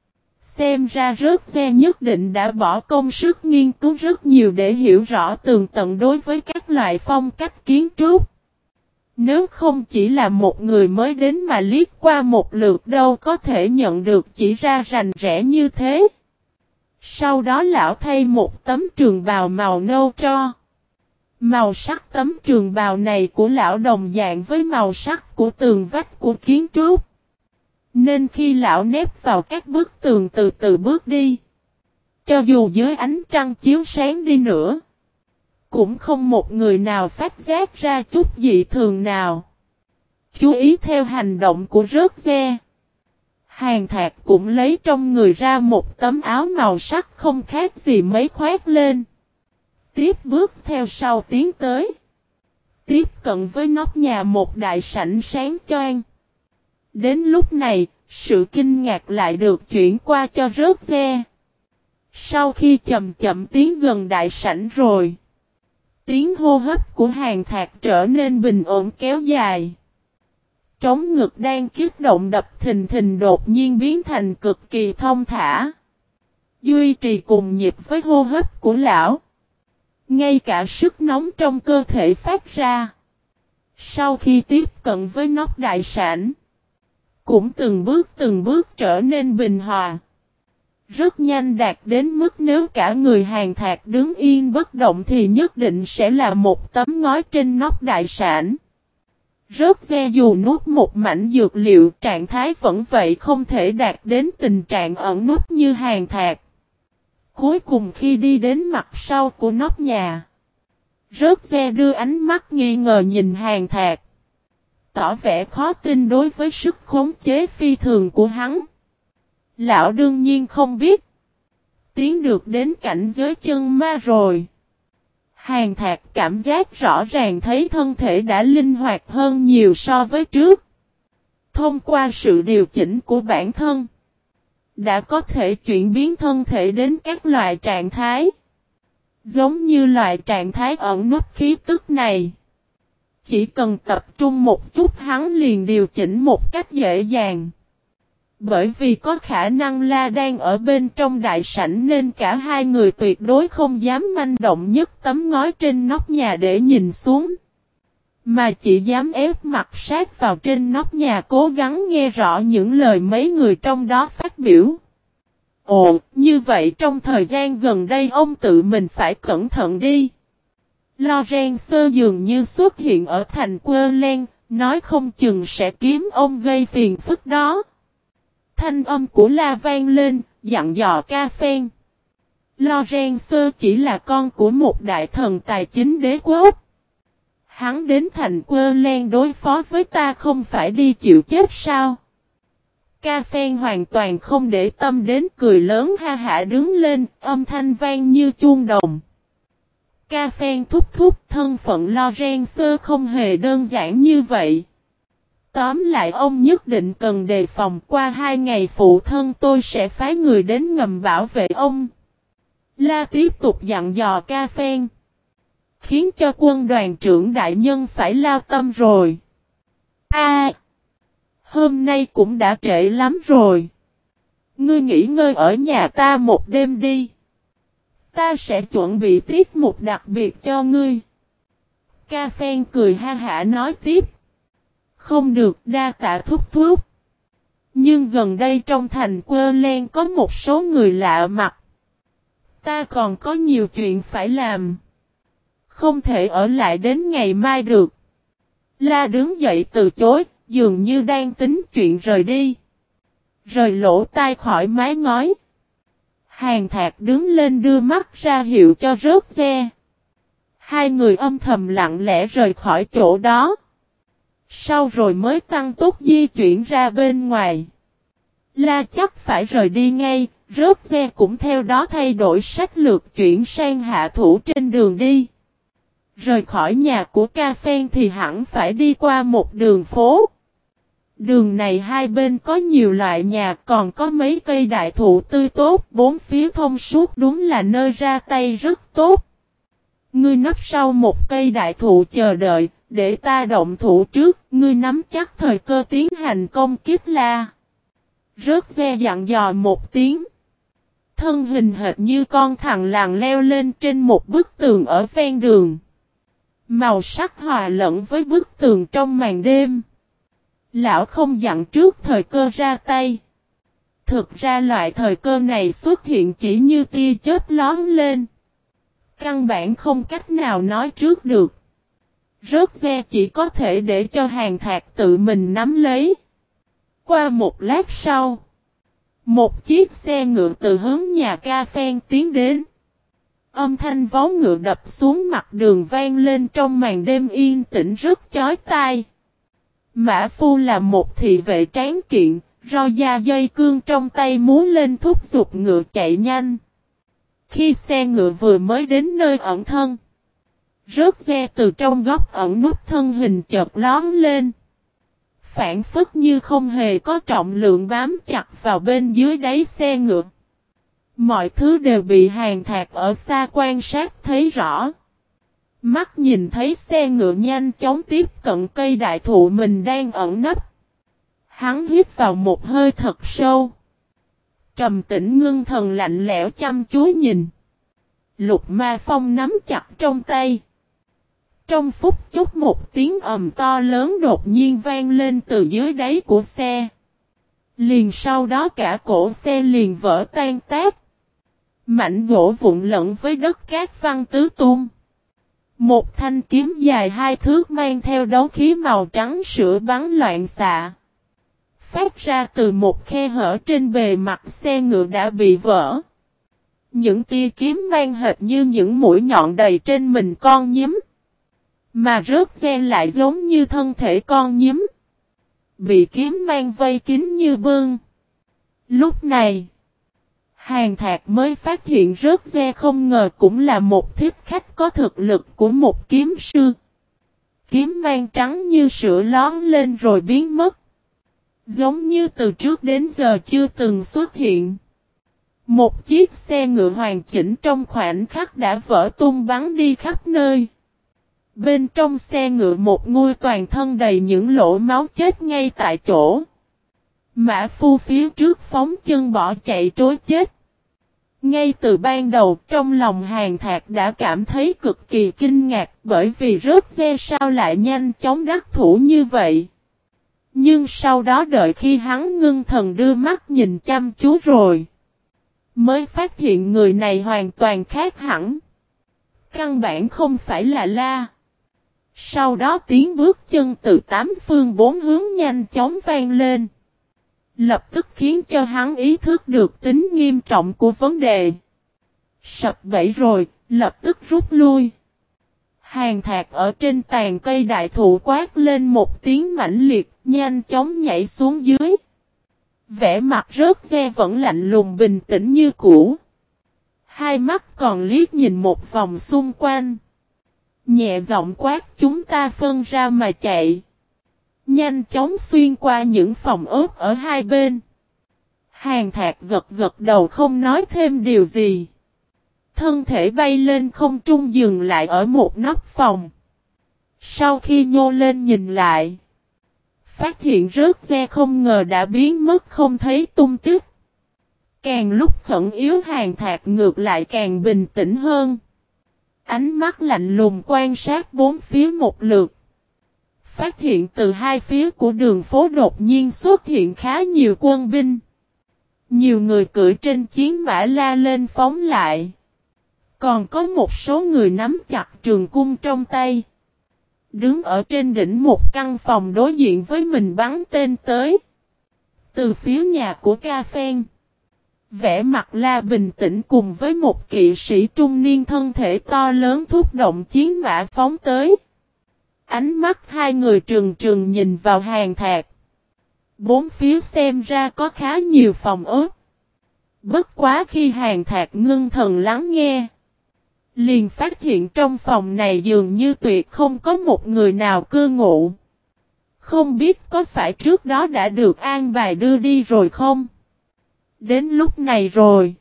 Xem ra rớt re nhất định đã bỏ công sức nghiên cứu rất nhiều để hiểu rõ tường tận đối với các loại phong cách kiến trúc. Nếu không chỉ là một người mới đến mà liếc qua một lượt đâu có thể nhận được chỉ ra rành rẽ như thế. Sau đó lão thay một tấm trường bào màu nâu tro. Màu sắc tấm trường bào này của lão đồng dạng với màu sắc của tường vách của kiến trúc. Nên khi lão nép vào các bức tường từ từ bước đi. Cho dù dưới ánh trăng chiếu sáng đi nữa. Cũng không một người nào phát giác ra chút dị thường nào. Chú ý theo hành động của rớt re. Hàn Thạc cũng lấy trong người ra một tấm áo màu sắc không khác gì mấy khoét lên. Tiếp bước theo sau tiến tới. Tiếp cận với nóc nhà một đại sảnh sáng choang. Đến lúc này, Sự kinh ngạc lại được chuyển qua cho rớt re. Sau khi chậm chậm tiến gần đại sảnh rồi, tiếng hô hấp của Hàn Thạc trở nên bình ổn kéo dài. Trống ngực đang kích động đập thình thình đột nhiên biến thành cực kỳ thông thả. Duy trì cùng nhịp với hô hấp của lão. Ngay cả sức nóng trong cơ thể phát ra. Sau khi tiếp cận với nóc đại sảnh, cũng từng bước trở nên bình hòa. Rất nhanh đạt đến mức nếu cả người Hàn Thạc đứng yên bất động thì nhất định sẽ là một tấm ngói trên nóc đại sảnh. Rớt re dù nuốt một mảnh dược liệu trạng thái vẫn vậy không thể đạt đến tình trạng ẩn nút như Hàn Thạc. Cuối cùng khi đi đến mặt sau của nóc nhà, rớt re đưa ánh mắt nghi ngờ nhìn Hàn Thạc. Tỏ vẻ khó tin đối với sức khống chế phi thường của hắn. Lão đương nhiên không biết. Tiến được đến cảnh giới chân ma rồi. Hàn Thạc cảm giác rõ ràng thấy thân thể đã linh hoạt hơn nhiều so với trước. Thông qua sự điều chỉnh của bản thân, đã có thể chuyển biến thân thể đến các loại trạng thái. Giống như loại trạng thái ẩn nút khí tức này. Chỉ cần tập trung một chút hắn liền điều chỉnh một cách dễ dàng. Bởi vì có khả năng La đang ở bên trong đại sảnh nên cả hai người tuyệt đối không dám manh động nhấc tấm ngói trên nóc nhà để nhìn xuống. Mà chỉ dám ép mặt sát vào trên nóc nhà cố gắng nghe rõ những lời mấy người trong đó phát biểu. Ồ, như vậy trong thời gian gần đây ông tự mình phải cẩn thận đi. Lorenzo dường như xuất hiện ở thành Quơ Len, nói không chừng sẽ kiếm ông gây phiền phức đó. Thanh âm của La vang lên, dặn dò Ca Phen. Lorenzo chỉ là con của một đại thần tài chính đế quốc. Hắn đến thành Quơ Len đối phó với ta không phải đi chịu chết sao? Ca Phen hoàn toàn không để tâm đến cười lớn ha hả đứng lên, âm thanh vang như chuông đồng. Ca Phen thúc thúc thân phận Lorenzo không hề đơn giản như vậy. Tóm lại ông nhất định cần đề phòng qua 2 ngày phụ thân tôi sẽ phái người đến ngầm bảo vệ ông. La tiếp tục dặn dò Ca Phen. Khiến cho quân đoàn trưởng đại nhân phải lao tâm rồi. Hôm nay cũng đã trễ lắm rồi. Ngươi nghỉ ngơi ở nhà ta một đêm đi. Ta sẽ chuẩn bị tiết mục đặc biệt cho ngươi. Ca Phen cười ha hả nói tiếp. Không được đa tạ thúc thúc. Nhưng gần đây trong thành Quơ Len có một số người lạ mặt. Ta còn có nhiều chuyện phải làm. Không thể ở lại đến ngày mai được. La đứng dậy từ chối, dường như đang tính chuyện rời đi. Rời lỗ tai khỏi mái ngói. Hàn Thạc đứng lên đưa mắt ra hiệu cho rớt re. Hai người âm thầm lặng lẽ rời khỏi chỗ đó. Sau rồi mới tăng tốc di chuyển ra bên ngoài. La chắc phải rời đi ngay, rớt re cũng theo đó thay đổi sách lược chuyển sang hạ thủ trên đường đi. Rời khỏi nhà của Ca Phen thì hẳn phải đi qua một đường phố. Đường này hai bên có nhiều loại nhà còn có mấy cây đại thụ tươi tốt, bốn phía thông suốt đúng là nơi ra tay rất tốt. Ngươi nấp sau một cây đại thụ chờ đợi, để ta động thủ trước, ngươi nắm chắc thời cơ tiến hành công kích La. Rớt re dặn dò một tiếng. Thân hình hệt như con thằn lằn leo lên trên một bức tường ở ven đường. Màu sắc hòa lẫn với bức tường trong màn đêm. Lão không dặn trước thời cơ ra tay. Thực ra loại thời cơ này xuất hiện chỉ như tia chớp lóe lên. Căn bản không cách nào nói trước được. Rớt re chỉ có thể để cho Hàn Thạc tự mình nắm lấy. Qua một lát sau, một chiếc xe ngựa từ hướng nhà Ca Phen tiến đến. Âm thanh vó ngựa đập xuống mặt đường vang lên trong màn đêm yên tĩnh rất chói tai. Mã phu là một thị vệ tráng kiện, roi da dây cương trong tay múa lên thúc giục ngựa chạy nhanh. Khi xe ngựa vừa mới đến nơi ẩn thân, rớt re từ trong góc ẩn nút thân hình chợt lóm lên. phản phất như không hề có trọng lượng bám chặt vào bên dưới đáy xe ngựa. Mọi thứ đều bị Hàn Thạc ở xa quan sát thấy rõ. Mắt nhìn thấy xe ngựa nhanh chóng tiếp cận cây đại thụ mình đang ẩn nấp. Hắn hít vào một hơi thật sâu. Trầm tĩnh ngưng thần lạnh lẽo chăm chú nhìn. Lục Ma Phong nắm chặt trong tay. Trong phút chốc một tiếng ầm to lớn đột nhiên vang lên từ dưới đáy của xe. Liền sau đó cả cổ xe liền vỡ tan tác. Mảnh gỗ vụn lẫn với đất cát văng tứ tung. Một thanh kiếm dài 2 thước mang theo đấu khí màu trắng sữa bắn loạn xạ. Phát ra từ một khe hở trên bề mặt xe ngựa đã bị vỡ. Những tia kiếm mang hệt như những mũi nhọn đầy trên mình con nhím. Mà rớt gen lại giống như thân thể con nhím. Bị kiếm mang vây kín như bưng. Lúc này, Hàn Thạc mới phát hiện rớt ge không ngờ cũng là một thiết khách có thực lực của một kiếm sư. Kiếm mang trắng như sữa lón lên rồi biến mất. Giống như từ trước đến giờ chưa từng xuất hiện. Một chiếc xe ngựa hoàn chỉnh trong khoảnh khắc đã vỡ tung bắn đi khắp nơi. Bên trong xe ngựa một ngôi toàn thân đầy những lỗ máu chết ngay tại chỗ. Mã phu phía trước phóng chân bỏ chạy trối chết. Ngay từ ban đầu trong lòng Hàn Thạc đã cảm thấy cực kỳ kinh ngạc bởi vì rớt ge sao lại nhanh chóng đắc thủ như vậy. Nhưng sau đó đợi khi hắn ngưng thần đưa mắt nhìn chăm chú rồi. Mới phát hiện người này hoàn toàn khác hẳn. Căn bản không phải là La. Sau đó tiếng bước chân từ 8 phương 4 hướng nhanh chóng vang lên. Lập tức khiến cho hắn ý thức được tính nghiêm trọng của vấn đề. Sập bẫy rồi, lập tức rút lui. Hàn Thạc ở trên tàn cây đại thụ quát lên một tiếng mãnh liệt, nhanh chóng nhảy xuống dưới. Vẻ mặt rớt ge vẫn lạnh lùng bình tĩnh như cũ. Hai mắt còn liếc nhìn một vòng xung quanh. Nhẹ giọng quát chúng ta phân ra mà chạy. Nhanh chóng xuyên qua những phòng ốt ở hai bên. Hàn Thạc gật gật đầu không nói thêm điều gì. Thân thể bay lên không trung dừng lại ở một nóc phòng. Sau khi nhô lên nhìn lại. Phát hiện rớt ge không ngờ đã biến mất không thấy tung tích. Càng lúc khẩn yếu Hàn Thạc ngược lại càng bình tĩnh hơn. Ánh mắt lạnh lùng quan sát bốn phía một lượt. Phát hiện từ hai phía của đường phố đột nhiên xuất hiện khá nhiều quân binh. Nhiều người cưỡi trên chiến mã la lên phóng lại. Còn có một số người nắm chặt trường cung trong tay. Đứng ở trên đỉnh một căn phòng đối diện với mình bắn tên tới. Từ phía nhà của Ca Phen. Vẻ mặt La bình tĩnh cùng với một kỵ sĩ trung niên thân thể to lớn thúc động chiến mã phóng tới. Ánh mắt hai người trừng trừng nhìn vào Hàn Thạc. Bốn phía xem ra có khá nhiều phòng ốt. Bất quá khi Hàn Thạc ngưng thần lắng nghe. Liền phát hiện trong phòng này dường như tuyệt không có một người nào cư ngụ. Không biết có phải trước đó đã được an bài đưa đi rồi không? Đến lúc này rồi.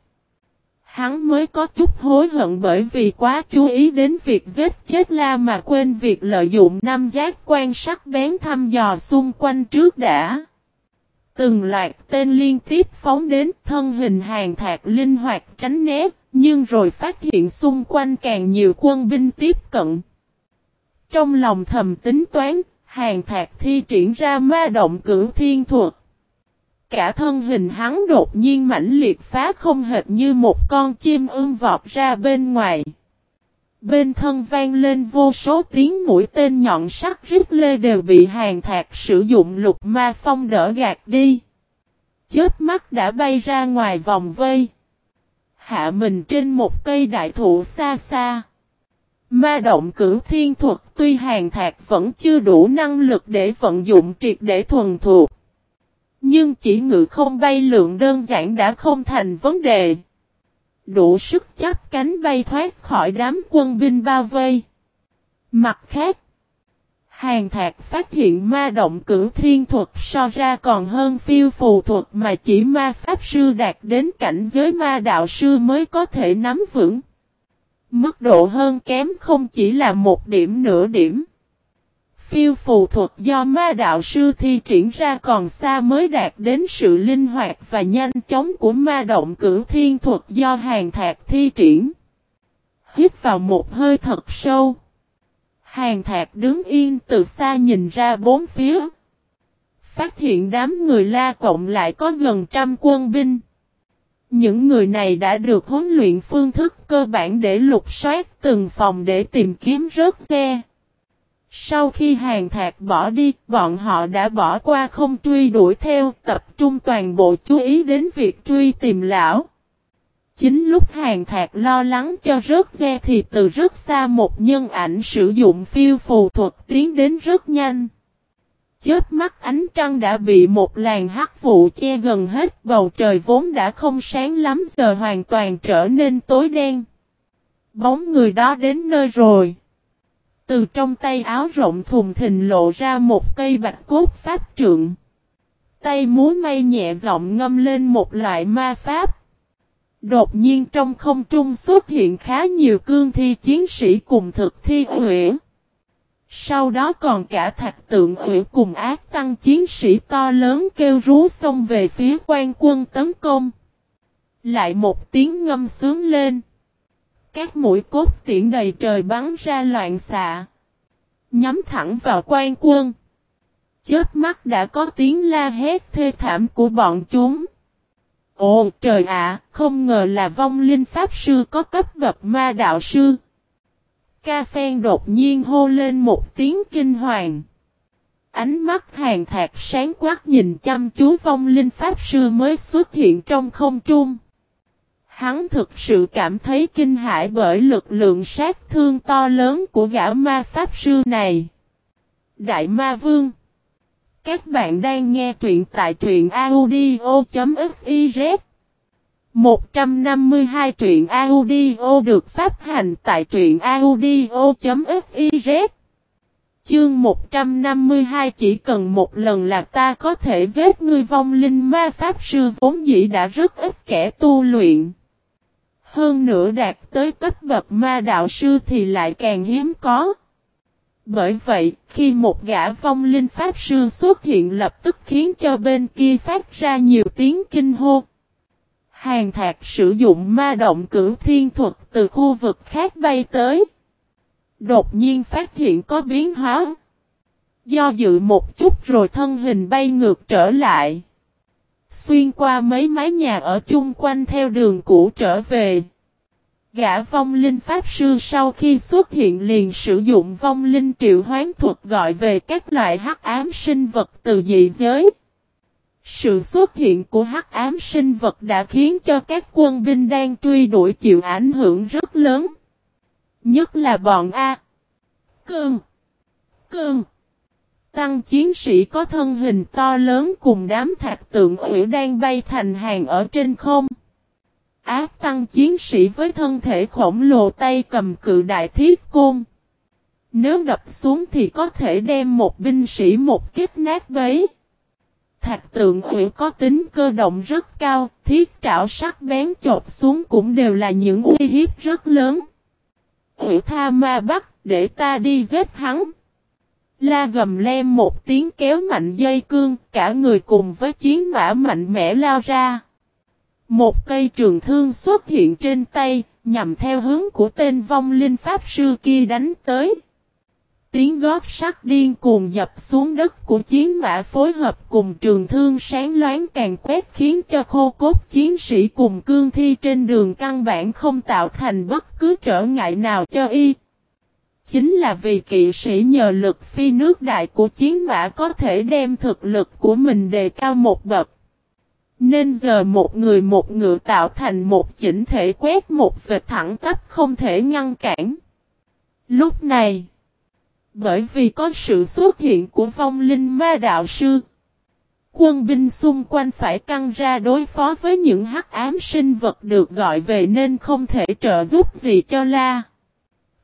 Hắn mới có chút hối hận bởi vì quá chú ý đến việc giết chết La mà quên việc lợi dụng năm giác quan sắc bén thăm dò xung quanh trước đã. Từng loạt tên liên tiếp phóng đến thân hình Hàn Thạc linh hoạt tránh né, nhưng rồi phát hiện xung quanh càng nhiều quân binh tiếp cận. Trong lòng thầm tính toán, Hàn Thạc thi triển ra ma động cửu thiên thuật. Cả thân hình hắn đột nhiên mãnh liệt phá không hệt như một con chim ưng vọt ra bên ngoài. Bên thân vang lên vô số tiếng mũi tên nhọn sắc rít lê đều bị Hàn Thạc sử dụng lục ma phong đỡ gạt đi. Chớp mắt đã bay ra ngoài vòng vây. Hạ mình trên một cây đại thụ xa xa. Ma động cửu thiên thuật tuy Hàn Thạc vẫn chưa đủ năng lực để vận dụng triệt để thuần thuộc. Nhưng chỉ ngự không bay lượn đơn giản đã không thành vấn đề. Đủ sức chắp cánh bay thoát khỏi đám quân binh bao vây. Mặt khác, Hàn Thạc phát hiện ma động cửu thiên thuật so ra còn hơn phiêu phù thuật mà chỉ ma pháp sư đạt đến cảnh giới ma đạo sư mới có thể nắm vững. Mức độ hơn kém không chỉ là một điểm nửa điểm. Phiêu phù thuật do ma đạo sư thi triển ra còn xa mới đạt đến sự linh hoạt và nhanh chóng của ma động cửu thiên thuật do Hàn Thạc thi triển. Hít vào một hơi thật sâu. Hàn Thạc đứng yên từ xa nhìn ra bốn phía. Phát hiện đám người La cộng lại có gần 100 quân binh. Những người này đã được huấn luyện phương thức cơ bản để lục soát từng phòng để tìm kiếm rớt xe. Sau khi Hàn Thạc bỏ đi, bọn họ đã bỏ qua không truy đuổi theo, tập trung toàn bộ chú ý đến việc truy tìm lão. Chính lúc Hàn Thạc lo lắng cho rớt xe thì từ rất xa một nhân ảnh sử dụng phiêu phù thuật tiến đến rất nhanh. Chớp mắt ánh trăng đã bị một làn hắc vụ che gần hết, bầu trời vốn đã không sáng lắm giờ hoàn toàn trở nên tối đen. Bóng người đó đến nơi rồi. Từ trong tay áo rộng thùng thình lộ ra một cây bạch cốt pháp trượng. Tay múa may nhẹ giọng ngâm lên một loại ma pháp. Đột nhiên trong không trung xuất hiện khá nhiều cương thi chiến sĩ cùng thực thi uyển. Sau đó còn cả thạch tượng uyển cùng ác tăng chiến sĩ to lớn kêu rú xông về phía quan quân tấn công. Lại một tiếng ngâm sướng lên. Các mũi cốt tiễn đầy trời bắn ra loạn xạ. Nhắm thẳng vào quan quân. Chớp mắt đã có tiếng la hét thê thảm của bọn chúng. Ồ trời ạ, không ngờ là vong linh pháp sư có cấp bậc ma đạo sư. Ca Phen đột nhiên hô lên một tiếng kinh hoàng. Ánh mắt Hàn Thạc sáng quắc nhìn chăm chú vong linh pháp sư mới xuất hiện trong không trung. Hắn thực sự cảm thấy kinh hãi bởi lực lượng sát thương to lớn của gã ma pháp sư này. Đại Ma Vương. Các bạn đang nghe truyện tại truyện audio.fiz 152 truyện audio được phát hành tại truyện audio.fiz. Chương 152 chỉ cần một lần là ta có thể giết ngươi. Vong linh ma pháp sư vốn dĩ đã rất ít kẻ tu luyện. Hơn nữa đạt tới cấp bậc ma đạo sư thì lại càng hiếm có. Bởi vậy, khi một gã vong linh pháp sư xuất hiện lập tức khiến cho bên kia phát ra nhiều tiếng kinh hô. Hàn Thạc sử dụng ma động cửu thiên thuật từ khu vực khác bay tới. Đột nhiên phát hiện có biến hóa. Do dự một chút rồi thân hình bay ngược trở lại. Xuyên qua mấy mái nhà ở chung quanh theo đường cũ trở về. Gã vong linh pháp sư sau khi xuất hiện liền sử dụng vong linh triệu hoán thuật gọi về các loại hắc ám sinh vật từ dị giới. Sự xuất hiện của hắc ám sinh vật đã khiến cho các quân binh đang truy đuổi chịu ảnh hưởng rất lớn. Nhất là bọn A. Cơn. Tăng chiến sĩ có thân hình to lớn cùng đám thạch tượng uyển đang bay thành hàng ở trên không. Ác tăng chiến sĩ với thân thể khổng lồ tay cầm cự đại thiết côn. Nếu đập xuống thì có thể đem một binh sĩ một kích nát bấy. Thạch tượng uyển có tính cơ động rất cao, thiết trảo sắc bén chộp xuống cũng đều là những uy hiếp rất lớn. Uyển tha ma bắt, để ta đi giết hắn. La gầm lem một tiếng kéo mạnh dây cương, cả người cùng với chiến mã mạnh mẽ lao ra. Một cây trường thương xuất hiện trên tay, nhằm theo hướng của tên vong linh pháp sư kia đánh tới. Tiếng gót sắt điên cuồng dập xuống đất của chiến mã phối hợp cùng trường thương sáng loáng càng quét khiến cho khô cốt chiến sĩ cùng cương thi trên đường căn bản không tạo thành bất cứ trở ngại nào cho y. Chính là vì kỵ sĩ nhờ lực phi nước đại của chiến mã có thể đem thực lực của mình đề cao một bậc. Nên giờ một người một ngựa tạo thành một chỉnh thể quét một vệt thẳng tắp không thể ngăn cản. Lúc này, bởi vì có sự xuất hiện của vong linh ma đạo sư, quân binh xung quanh phải căng ra đối phó với những hắc ám sinh vật được gọi về nên không thể trợ giúp gì cho La.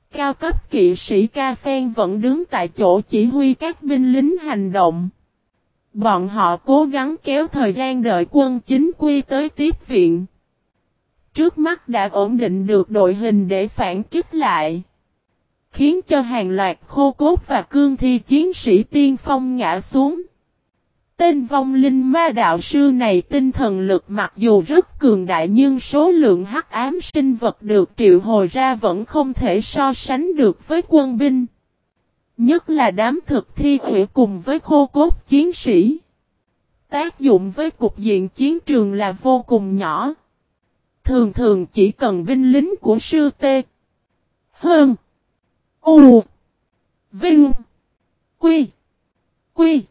Cao cấp kỵ sĩ Ca Phen vẫn đứng tại chỗ chỉ huy các binh lính hành động. Bọn họ cố gắng kéo thời gian đợi quân chính quy tới tiếp viện. Trước mắt đã ổn định được đội hình để phản kích lại. Khiến cho hàng loạt khô cốt và cương thi chiến sĩ tiên phong ngã xuống. Tên vong linh ma đạo sư này tinh thần lực mặc dù rất cường đại nhưng số lượng hắc ám sinh vật được triệu hồi ra vẫn không thể so sánh được với quân binh. Nhất là đám thực thi ủy cùng với khô cốt chiến sĩ. Tác dụng với cục diện chiến trường là vô cùng nhỏ. Thường thường chỉ cần binh lính của sư T. Hơn. U. Vinh. Quy. Quy.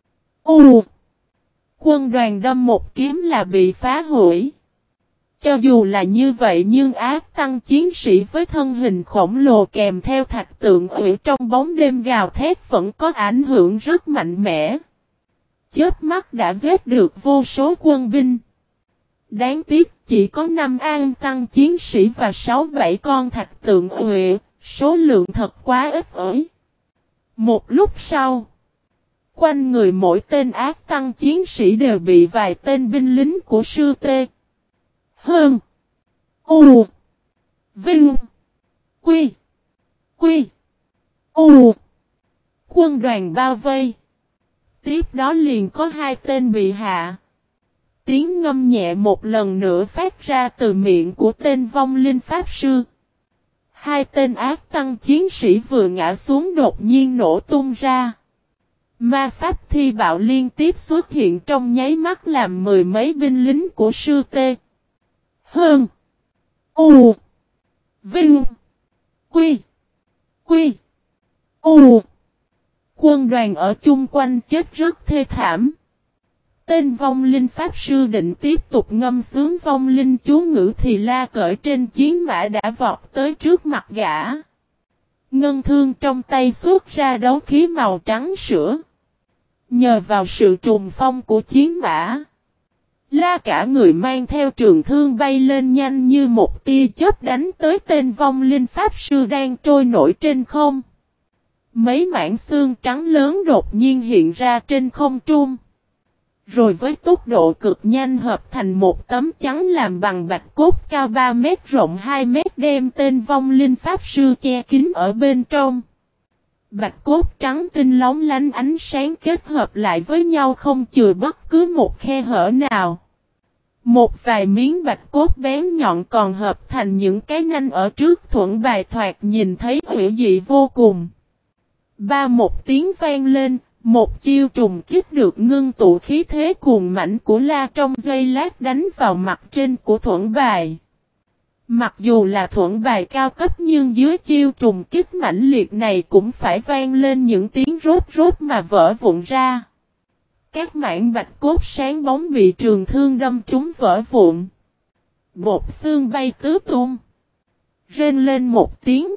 U. Quân đoàn đâm một kiếm là bị phá hủy. Cho dù là như vậy nhưng ác tăng chiến sĩ với thân hình khổng lồ kèm theo thạch tượng ủy trong bóng đêm gào thét vẫn có ảnh hưởng rất mạnh mẽ. Chớp mắt đã giết được vô số quân binh. Đáng tiếc chỉ có 5 an tăng chiến sĩ và 6-7 con thạch tượng ủy, số lượng thật quá ít ỏi. Một lúc sau, quanh người mỗi tên ác tăng chiến sĩ đều bị vài tên binh lính của sư T. Hơn. U. Vinh. Quy. Quy. U. Quân đoàn bao vây. Tiếp đó liền có 2 tên bị hạ. Tiếng ngâm nhẹ một lần nữa phát ra từ miệng của tên vong linh pháp sư. 2 tên ác tăng chiến sĩ vừa ngã xuống đột nhiên nổ tung ra. Ma pháp thi bạo liên tiếp xuất hiện trong nháy mắt làm mười mấy binh lính của sư T. Hơn. U. Vinh. Quy. Quy. U. Quân đoàn ở chung quanh chết rất thê thảm. Tên vong linh pháp sư định tiếp tục ngâm sướng vong linh chú ngữ thì la cởi trên chiến mã đã vọt tới trước mặt gã. Ngân thương trong tay xuất ra đấu khí màu trắng sữa. Nhờ vào sự trùng phong của chiến mã, la cả người mang theo trường thương bay lên nhanh như một tia chớp đánh tới tên vong linh pháp sư đang trôi nổi trên không. Mấy mảng xương trắng lớn đột nhiên hiện ra trên không trung. Rồi với tốc độ cực nhanh hợp thành một tấm chắn làm bằng bạch cốt cao 3 mét rộng 2 mét đem tên vong linh pháp sư che kín ở bên trong. Bạch cốt trắng tinh lóng lánh ánh sáng kết hợp lại với nhau không chừa bất cứ một khe hở nào. Một vài miếng bạch cốt bén nhọn còn hợp thành những cái nanh ở trước thuẫn bài thoạt nhìn thấy hữu dị vô cùng. Ba một tiếng vang lên, một chiêu trùng kích được ngưng tụ khí thế cuồng mãnh của la trong giây lát đánh vào mặt trên của thuẫn bài. Mặc dù là thuẫn bài cao cấp nhưng dưới chiêu trùng kích mãnh liệt này cũng phải vang lên những tiếng rốt rốt mà vỡ vụn ra. Các mảng bạch cốt sáng bóng bị trường thương đâm trúng vỡ vụn. Bột xương bay tứ tung. Rên lên một tiếng.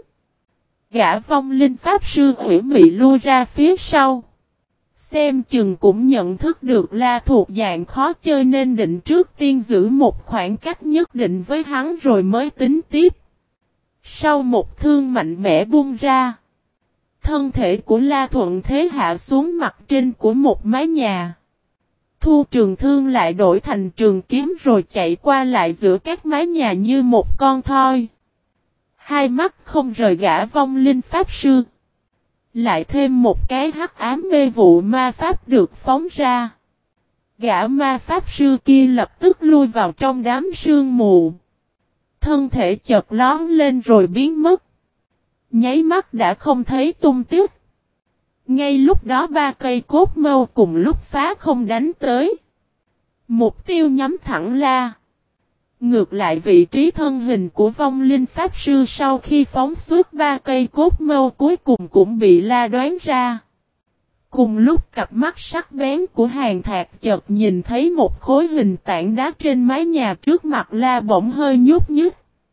Gã vong linh pháp sư ủy mị lui ra phía sau. Xem chừng cũng nhận thức được la thuộc dạng khó chơi nên định trước tiên giữ một khoảng cách nhất định với hắn rồi mới tính tiếp. Sau một thương mạnh mẽ bung ra, thân thể của la thuận thế hạ xuống mặt trên của một mái nhà. Thu trường thương lại đổi thành trường kiếm rồi chạy qua lại giữa các mái nhà như một con thoi. Hai mắt không rời gã vong linh pháp sư. Lại thêm một cái hắc ám mê vụ ma pháp được phóng ra. Gã ma pháp sư kia lập tức lui vào trong đám sương mù. Thân thể chợt lóm lên rồi biến mất. Nháy mắt đã không thấy tung tích. Ngay lúc đó 3 cây cốt mâu cùng lúc phá không đánh tới. Mục tiêu nhắm thẳng la. Ngược lại vị trí thân hình của vong linh pháp sư sau khi phóng suốt 3 cây cốt mâu cuối cùng cũng bị la đoán ra. Cùng lúc cặp mắt sắc bén của Hàn Thạc chợt nhìn thấy một khối hình tảng đá trên mái nhà trước mặt la bỗng hơi nhúc nhích.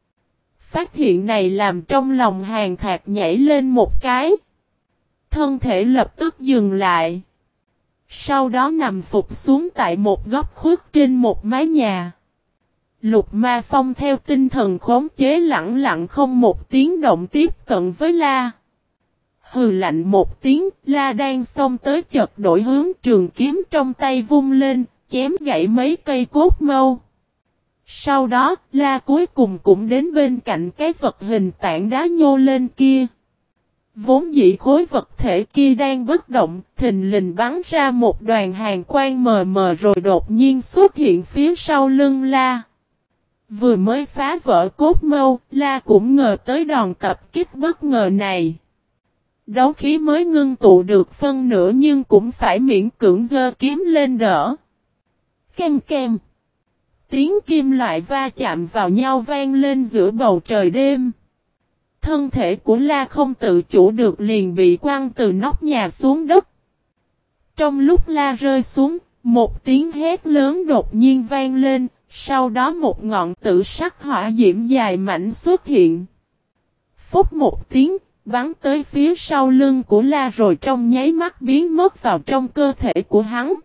Phát hiện này làm trong lòng Hàn Thạc nhảy lên một cái. Thân thể lập tức dừng lại. Sau đó nằm phục xuống tại một góc khuất trên một mái nhà. Lục Ma Phong theo tinh thần khống chế lặng lặng không một tiếng động tiếp cận với La. Hừ lạnh một tiếng, La đang xông tới chợt đổi hướng, trường kiếm trong tay vung lên, chém gãy mấy cây cốt mâu. Sau đó, La cuối cùng cũng đến bên cạnh cái vật hình tảng đá nhô lên kia. Vốn dĩ khối vật thể kia đang bất động, thình lình bắn ra một đoàn hàn quang mờ mờ rồi đột nhiên xuất hiện phía sau lưng La. Vừa mới phá vỡ cốt mâu, La cũng ngờ tới đòn tập kích bất ngờ này. Đấu khí mới ngưng tụ được phân nửa nhưng cũng phải miễn cưỡng giơ kiếm lên đỡ. Ken ken. Tiếng kim loại va chạm vào nhau vang lên giữa bầu trời đêm. Thân thể của La không tự chủ được liền bị quăng từ nóc nhà xuống đất. Trong lúc La rơi xuống, một tiếng hét lớn đột nhiên vang lên, sau đó một ngọn tử sắc hỏa diễm dài mảnh xuất hiện. Phúc một tiếng, bắn tới phía sau lưng của La rồi trong nháy mắt biến mất vào trong cơ thể của hắn.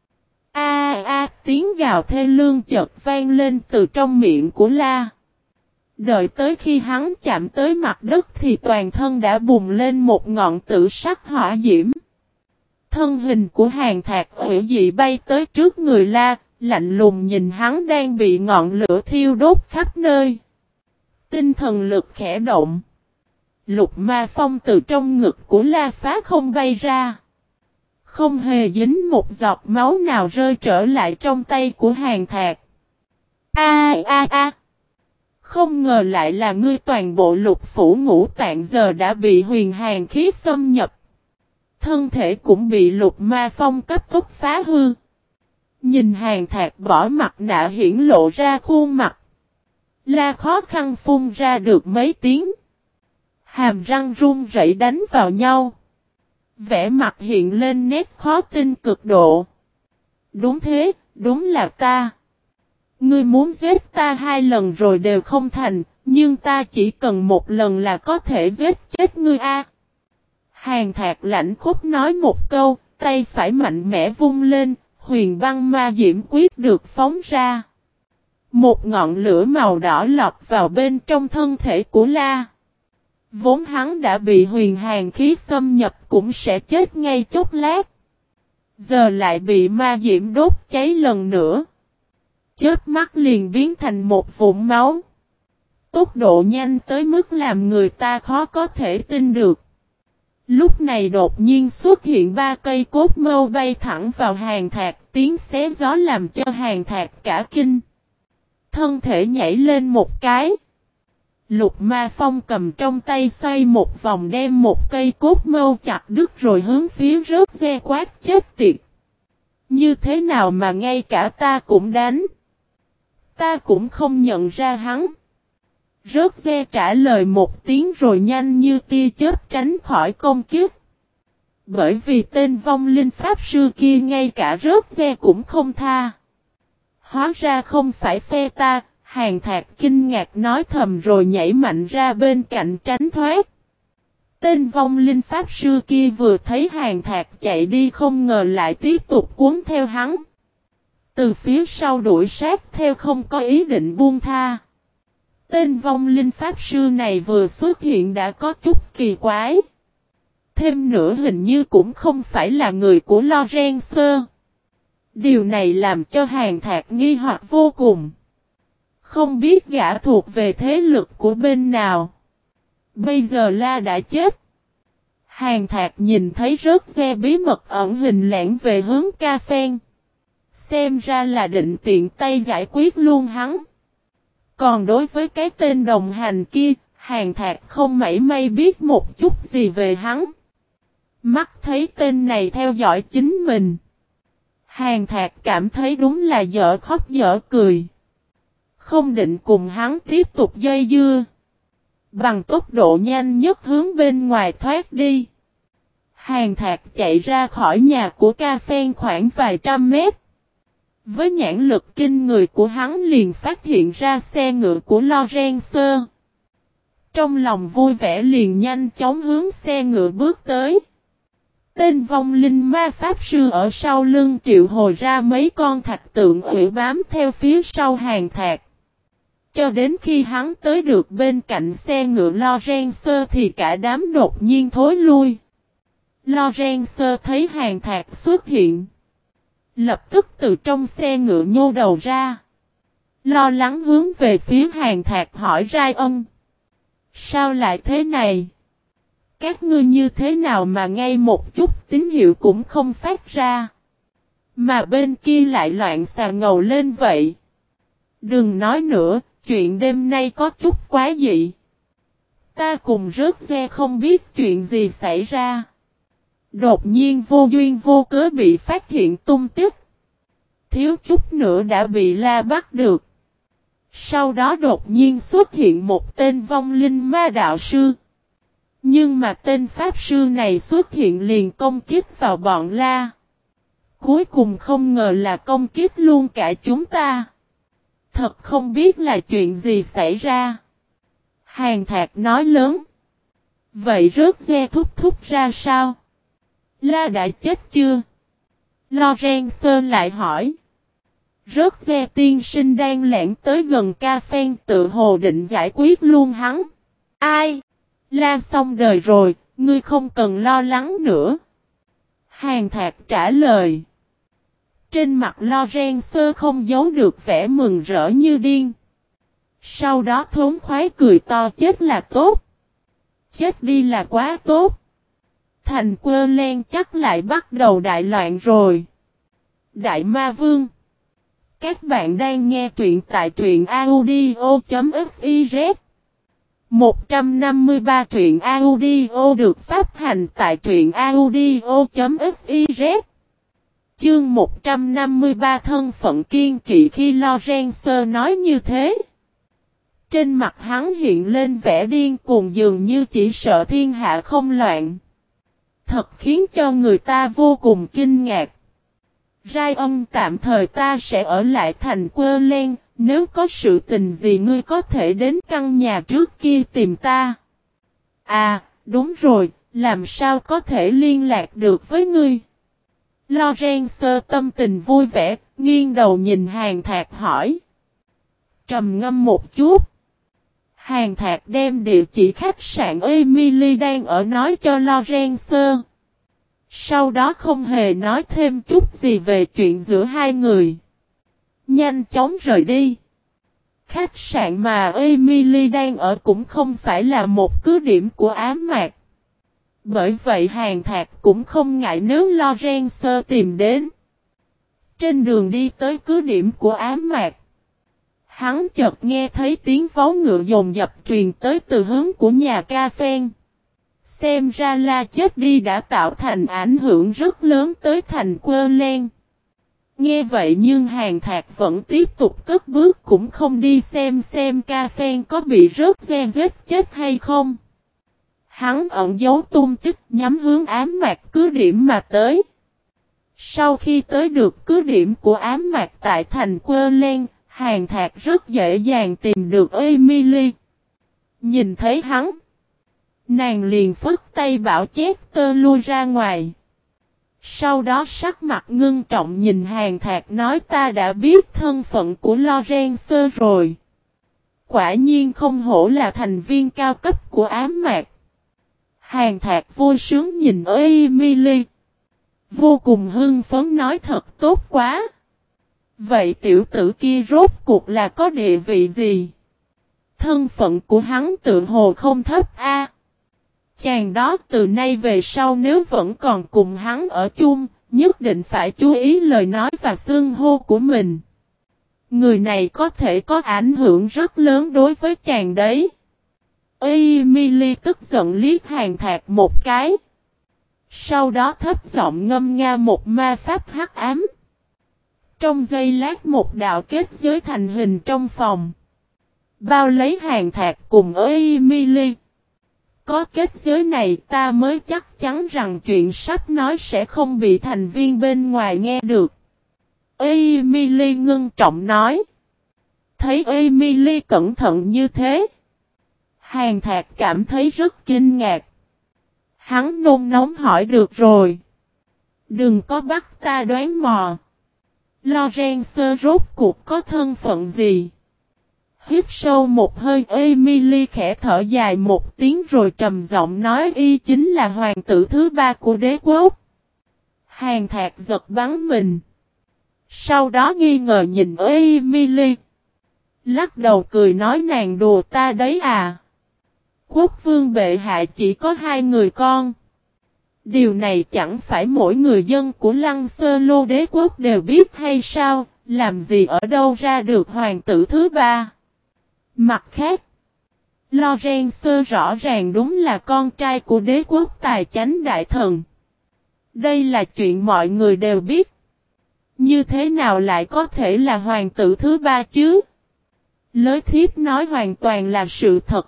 Tiếng gào thê lương chợt vang lên từ trong miệng của La. Đợi tới khi hắn chạm tới mặt đất thì toàn thân đã bùng lên một ngọn tử sắc hỏa diễm. Thân hình của Hàn Thạc hủy dị bay tới trước người La, lạnh lùng nhìn hắn đang bị ngọn lửa thiêu đốt khắp nơi. Tinh thần lực khẽ động. Lục Ma Phong từ trong ngực của La phá không bay ra. Không hề dính một giọt máu nào rơi trở lại trong tay của Hàn Thạc. Không ngờ lại là ngươi, toàn bộ lục phủ ngũ tạng giờ đã bị huyền hàn khí xâm nhập. Thân thể cũng bị Lục Ma Phong cấp tốc phá hư. Nhìn Hàn Thạc bỏ mặt nạ hiển lộ ra khuôn mặt. La khó khăn phun ra được mấy tiếng. Hàm răng run rẩy đánh vào nhau. Vẻ mặt hiện lên nét khó tin cực độ. Đúng thế, đúng là ta. Ngươi muốn giết ta 2 lần rồi đều không thành, nhưng ta chỉ cần 1 lần là có thể giết chết ngươi a. Hàn Thạc lạnh khúc nói một câu, tay phải mạnh mẽ vung lên, huyền băng ma diễm quyết được phóng ra. Một ngọn lửa màu đỏ lọt vào bên trong thân thể của La. Vốn hắn đã bị huyền hàn khí xâm nhập cũng sẽ chết ngay chốc lát. Giờ lại bị ma diễm đốt cháy lần nữa. Chớp mắt liền biến thành một vụn máu. Tốc độ nhanh tới mức làm người ta khó có thể tin được. Lúc này đột nhiên xuất hiện 3 cây cốt mâu bay thẳng vào Hàn Thạc, tiếng xé gió làm cho Hàn Thạc cả kinh. Thân thể nhảy lên một cái. Lục Ma Phong cầm trong tay xoay một vòng đem một cây cốt mâu chặt đứt rồi hướng phía rớt re quát chết tiệt. Như thế nào mà ngay cả ta cũng đánh. Ta cũng không nhận ra hắn. Rớt re trả lời một tiếng rồi nhanh như tia chớp tránh khỏi công kiếp. Bởi vì tên vong linh pháp sư kia ngay cả rớt re cũng không tha. Hóa ra không phải phe ta. Hàn Thạc kinh ngạc nói thầm rồi nhảy mạnh ra bên cạnh tránh thoát. Tên vong linh pháp sư kia vừa thấy Hàn Thạc chạy đi không ngờ lại tiếp tục cuốn theo hắn. Từ phía sau đuổi sát theo không có ý định buông tha. Tên vong linh pháp sư này vừa xuất hiện đã có chút kỳ quái. Thêm nữa hình như cũng không phải là người của Lorenzo. Điều này làm cho Hàn Thạc nghi hoặc vô cùng. Không biết gã thuộc về thế lực của bên nào. Bây giờ La đã chết. Hàn Thạc nhìn thấy rớt re bí mật ẩn hình lẻn về hướng Ca Phen. Xem ra là định tiện tay giải quyết luôn hắn. Còn đối với cái tên đồng hành kia, Hàn Thạc không mảy may biết một chút gì về hắn. Mắt thấy tên này theo dõi chính mình. Hàn Thạc cảm thấy đúng là dở khóc dở cười. Không định cùng hắn tiếp tục dây dưa. Bằng tốc độ nhanh nhất hướng bên ngoài thoát đi. Hàn Thạc chạy ra khỏi nhà của Ca Phen khoảng vài trăm mét. Với nhãn lực kinh người của hắn liền phát hiện ra xe ngựa của Lorenzo. Trong lòng vui vẻ liền nhanh chóng hướng xe ngựa bước tới. Tên vong linh ma pháp sư ở sau lưng triệu hồi ra mấy con thạch tượng ủy bám theo phía sau Hàn Thạc. Cho đến khi hắn tới được bên cạnh xe ngựa Lorenzo thì cả đám đột nhiên thối lui. Lorenzo thấy Hàn Thạc xuất hiện. Lập tức từ trong xe ngựa nhô đầu ra. Lo lắng hướng về phía Hàn Thạc hỏi Ryan. Sao lại thế này? Các ngươi như thế nào mà ngay một chút tín hiệu cũng không phát ra? Mà bên kia lại loạn xà ngầu lên vậy. Đừng nói nữa, chuyện đêm nay có chút quá dị. Ta cùng rớt re không biết chuyện gì xảy ra. Đột nhiên vô duyên vô cớ bị phát hiện tung tích. Thiếu chút nữa đã bị la bắt được. Sau đó đột nhiên xuất hiện một tên vong linh ma đạo sư. Nhưng mà tên pháp sư này xuất hiện liền công kích vào bọn la. Cuối cùng không ngờ là công kích luôn cả chúng ta. Thật không biết là chuyện gì xảy ra. Hàn Thạc nói lớn. Vậy rớt re thúc thúc ra sao? La đã chết chưa? Lorenzo lại hỏi. Rớt re tiên sinh đang lẻn tới gần ca phen tự hồ định giải quyết luôn hắn. Ai? La xong đời rồi, ngươi không cần lo lắng nữa. Hàn Thạc trả lời. Trên mặt Lorenzo không giấu được vẻ mừng rỡ như điên. Sau đó thốn khoái cười to chết là tốt. Chết đi là quá tốt. Thành Quơ Len chắc lại bắt đầu đại loạn rồi. Đại Ma Vương. Các bạn đang nghe truyện tại truyện audio.fiz 153 truyện audio được phát hành tại truyện audio.fiz. Chương 153 thân phận kiên kỵ khi Lorenzo nói như thế. Trên mặt hắn hiện lên vẻ điên cuồng dường như chỉ sợ thiên hạ không loạn. Thật khiến cho người ta vô cùng kinh ngạc. Ryan, tạm thời ta sẽ ở lại thành Quơ Len, nếu có sự tình gì ngươi có thể đến căn nhà trước kia tìm ta. À, đúng rồi, làm sao có thể liên lạc được với ngươi? Lorenzo tâm tình vui vẻ, nghiêng đầu nhìn Hàn Thạc hỏi. Trầm ngâm một chút. Hàn Thạc đem địa chỉ khách sạn Emily đang ở nói cho Lorenzo. Sau đó không hề nói thêm chút gì về chuyện giữa hai người. Nhanh chóng rời đi. Khách sạn mà Emily đang ở cũng không phải là một cứ điểm của ám mạc. Bởi vậy Hàn Thạc cũng không ngại nếu Lorenzo tìm đến. Trên đường đi tới cứ điểm của ám mạc. Hắn chợt nghe thấy tiếng vó ngựa dồn dập truyền tới từ hướng của nhà ca phen. Xem ra la chết đi đã tạo thành ảnh hưởng rất lớn tới thành Quơ Len. Nghe vậy nhưng Hàn Thạc vẫn tiếp tục cất bước cũng không đi xem ca phen có bị rớt re giết chết hay không. Hắn ẩn giấu tung tích nhắm hướng ám mạc cứ điểm mà tới. Sau khi tới được cứ điểm của ám mạc tại thành Quơ Len, Hàn Thạc rất dễ dàng tìm được Emily. Nhìn thấy hắn, nàng liền phất tay bảo Chester lui ra ngoài. Sau đó sắc mặt ngưng trọng nhìn Hàn Thạc nói ta đã biết thân phận của Lorenzo rồi. Quả nhiên không hổ là thành viên cao cấp của ám mạc. Hàn Thạc vui sướng nhìn Emily. Vô cùng hưng phấn nói thật tốt quá. Vậy tiểu tử kia rốt cuộc là có địa vị gì? Thân phận của hắn tự hồ không thấp a. Chàng đó từ nay về sau nếu vẫn còn cùng hắn ở chung, nhất định phải chú ý lời nói và xưng hô của mình. Người này có thể có ảnh hưởng rất lớn đối với chàng đấy. Emily tức giận liếc Hàn Thạc một cái. Sau đó thấp giọng ngâm nga một ma pháp hắc ám. Trong giây lát một đạo kết giới thành hình trong phòng. Bao lấy Hàn Thạc cùng Emily. Có kết giới này ta mới chắc chắn rằng chuyện sắp nói sẽ không bị thành viên bên ngoài nghe được. Emily ngưng trọng nói. Thấy Emily cẩn thận như thế. Hàn Thạc cảm thấy rất kinh ngạc. Hắn nôn nóng hỏi được rồi. Đừng có bắt ta đoán mò. Lorenzo rốt cuộc có thân phận gì? Hít sâu một hơi, Emily khẽ thở dài một tiếng rồi trầm giọng nói y chính là hoàng tử thứ ba của đế quốc. Hàn Thạc giật bắn mình. Sau đó nghi ngờ nhìn Emily. Lắc đầu cười nói nàng đùa ta đấy à. Quốc vương bệ hạ chỉ có 2 người con. Điều này chẳng phải mỗi người dân của Lăng Sơ Lô đế quốc đều biết hay sao, làm gì ở đâu ra được hoàng tử thứ ba. Mặt khác, Lorenzo rõ ràng đúng là con trai của đế quốc tài chánh đại thần. Đây là chuyện mọi người đều biết. Như thế nào lại có thể là hoàng tử thứ ba chứ? Lối thiếp nói hoàn toàn là sự thật.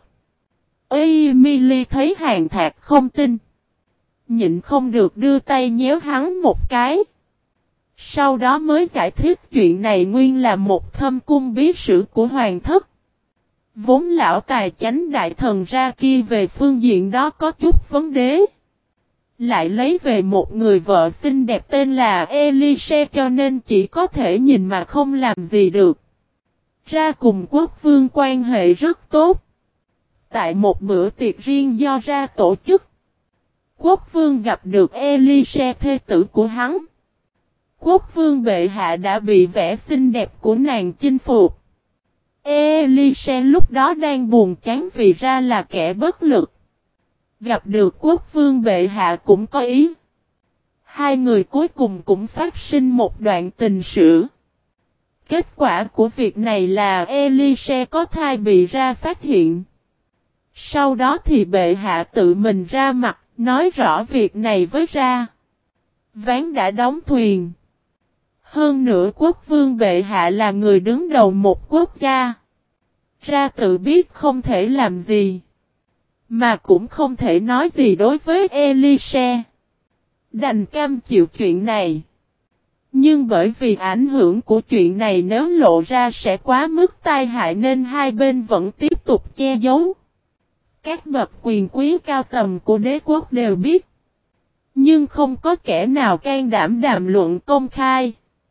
Emily thấy Hàn Thạc không tin. Nhịn không được đưa tay nhéo hắn một cái. Sau đó mới giải thích chuyện này nguyên là một thâm cung bí sử của hoàng thất. Vốn lão tài chánh đại thần ra kia về phương diện đó có chút vấn đề. Lại lấy về một người vợ xinh đẹp tên là Elise cho nên chỉ có thể nhìn mà không làm gì được. Ra cùng quốc vương quan hệ rất tốt. Tại một bữa tiệc riêng do ra tổ chức, quốc vương gặp được Elise thê tử của hắn. Quốc vương bệ hạ đã bị vẻ xinh đẹp của nàng chinh phục. Elise lúc đó đang buồn chán vì ra là kẻ bất lực. Gặp được quốc vương bệ hạ cũng có ý. 2 người cuối cùng cũng phát sinh một đoạn tình sử. Kết quả của việc này là Elise có thai bị ra phát hiện. Sau đó thì bệ hạ tự mình ra mặt, nói rõ việc này với ra. Ván đã đóng thuyền. Hơn nữa quốc vương bệ hạ là người đứng đầu một quốc gia. Ra tự biết không thể làm gì. Mà cũng không thể nói gì đối với Elise. Đành cam chịu chuyện này. Nhưng bởi vì ảnh hưởng của chuyện này nếu lộ ra sẽ quá mức tai hại nên hai bên vẫn tiếp tục che giấu. Các bậc quyền quý cao tầm của đế quốc đều biết. Nhưng không có kẻ nào can đảm đàm luận công khai.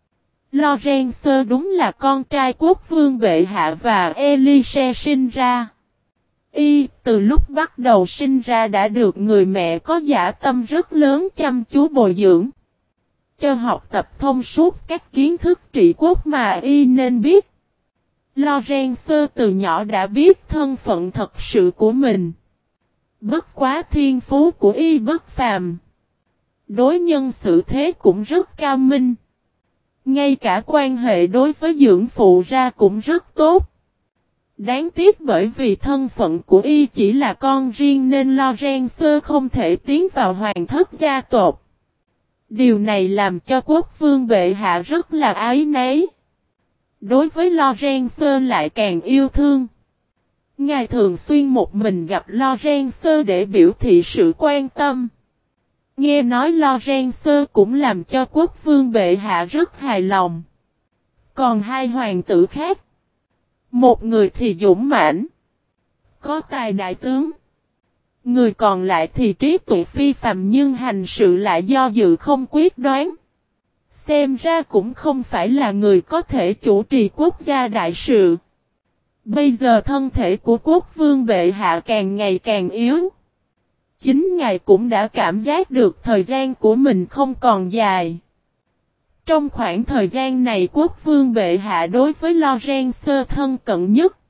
Lorenzo đúng là con trai quốc vương bệ hạ và Elise sinh ra. Y từ lúc bắt đầu sinh ra đã được người mẹ có dã tâm rất lớn chăm chú bồi dưỡng. Cho học tập thông suốt các kiến thức trị quốc mà Y nên biết. Lorenzo từ nhỏ đã biết thân phận thật sự của mình. Bất quá thiên phú của Y bất phàm. Đối nhân xử thế cũng rất cao minh. Ngay cả quan hệ đối với dưỡng phụ ra cũng rất tốt. Đáng tiếc bởi vì thân phận của Y chỉ là con riêng nên Lorenzo không thể tiến vào hoàng thất gia tộc. Điều này làm cho quốc vương bệ hạ rất là áy náy. Đối với Lorenzo lại càng yêu thương. Ngài thường xuyên một mình gặp Lorenzo để biểu thị sự quan tâm. Nghe nói Lorenzo cũng làm cho quốc vương bệ hạ rất hài lòng. Còn 2 hoàng tử khác. Một người thì dũng mãnh, có tài đại tướng. Người còn lại thì trí tuệ phi phàm nhưng hành sự lại do dự không quyết đoán. Xem ra cũng không phải là người có thể chủ trì quốc gia đại sự. Bây giờ thân thể của quốc vương bệ hạ càng ngày càng yếu. Chính ngài cũng đã cảm giác được thời gian của mình không còn dài. Trong khoảng thời gian này quốc vương bệ hạ đối với Lorenzo thân cận nhất.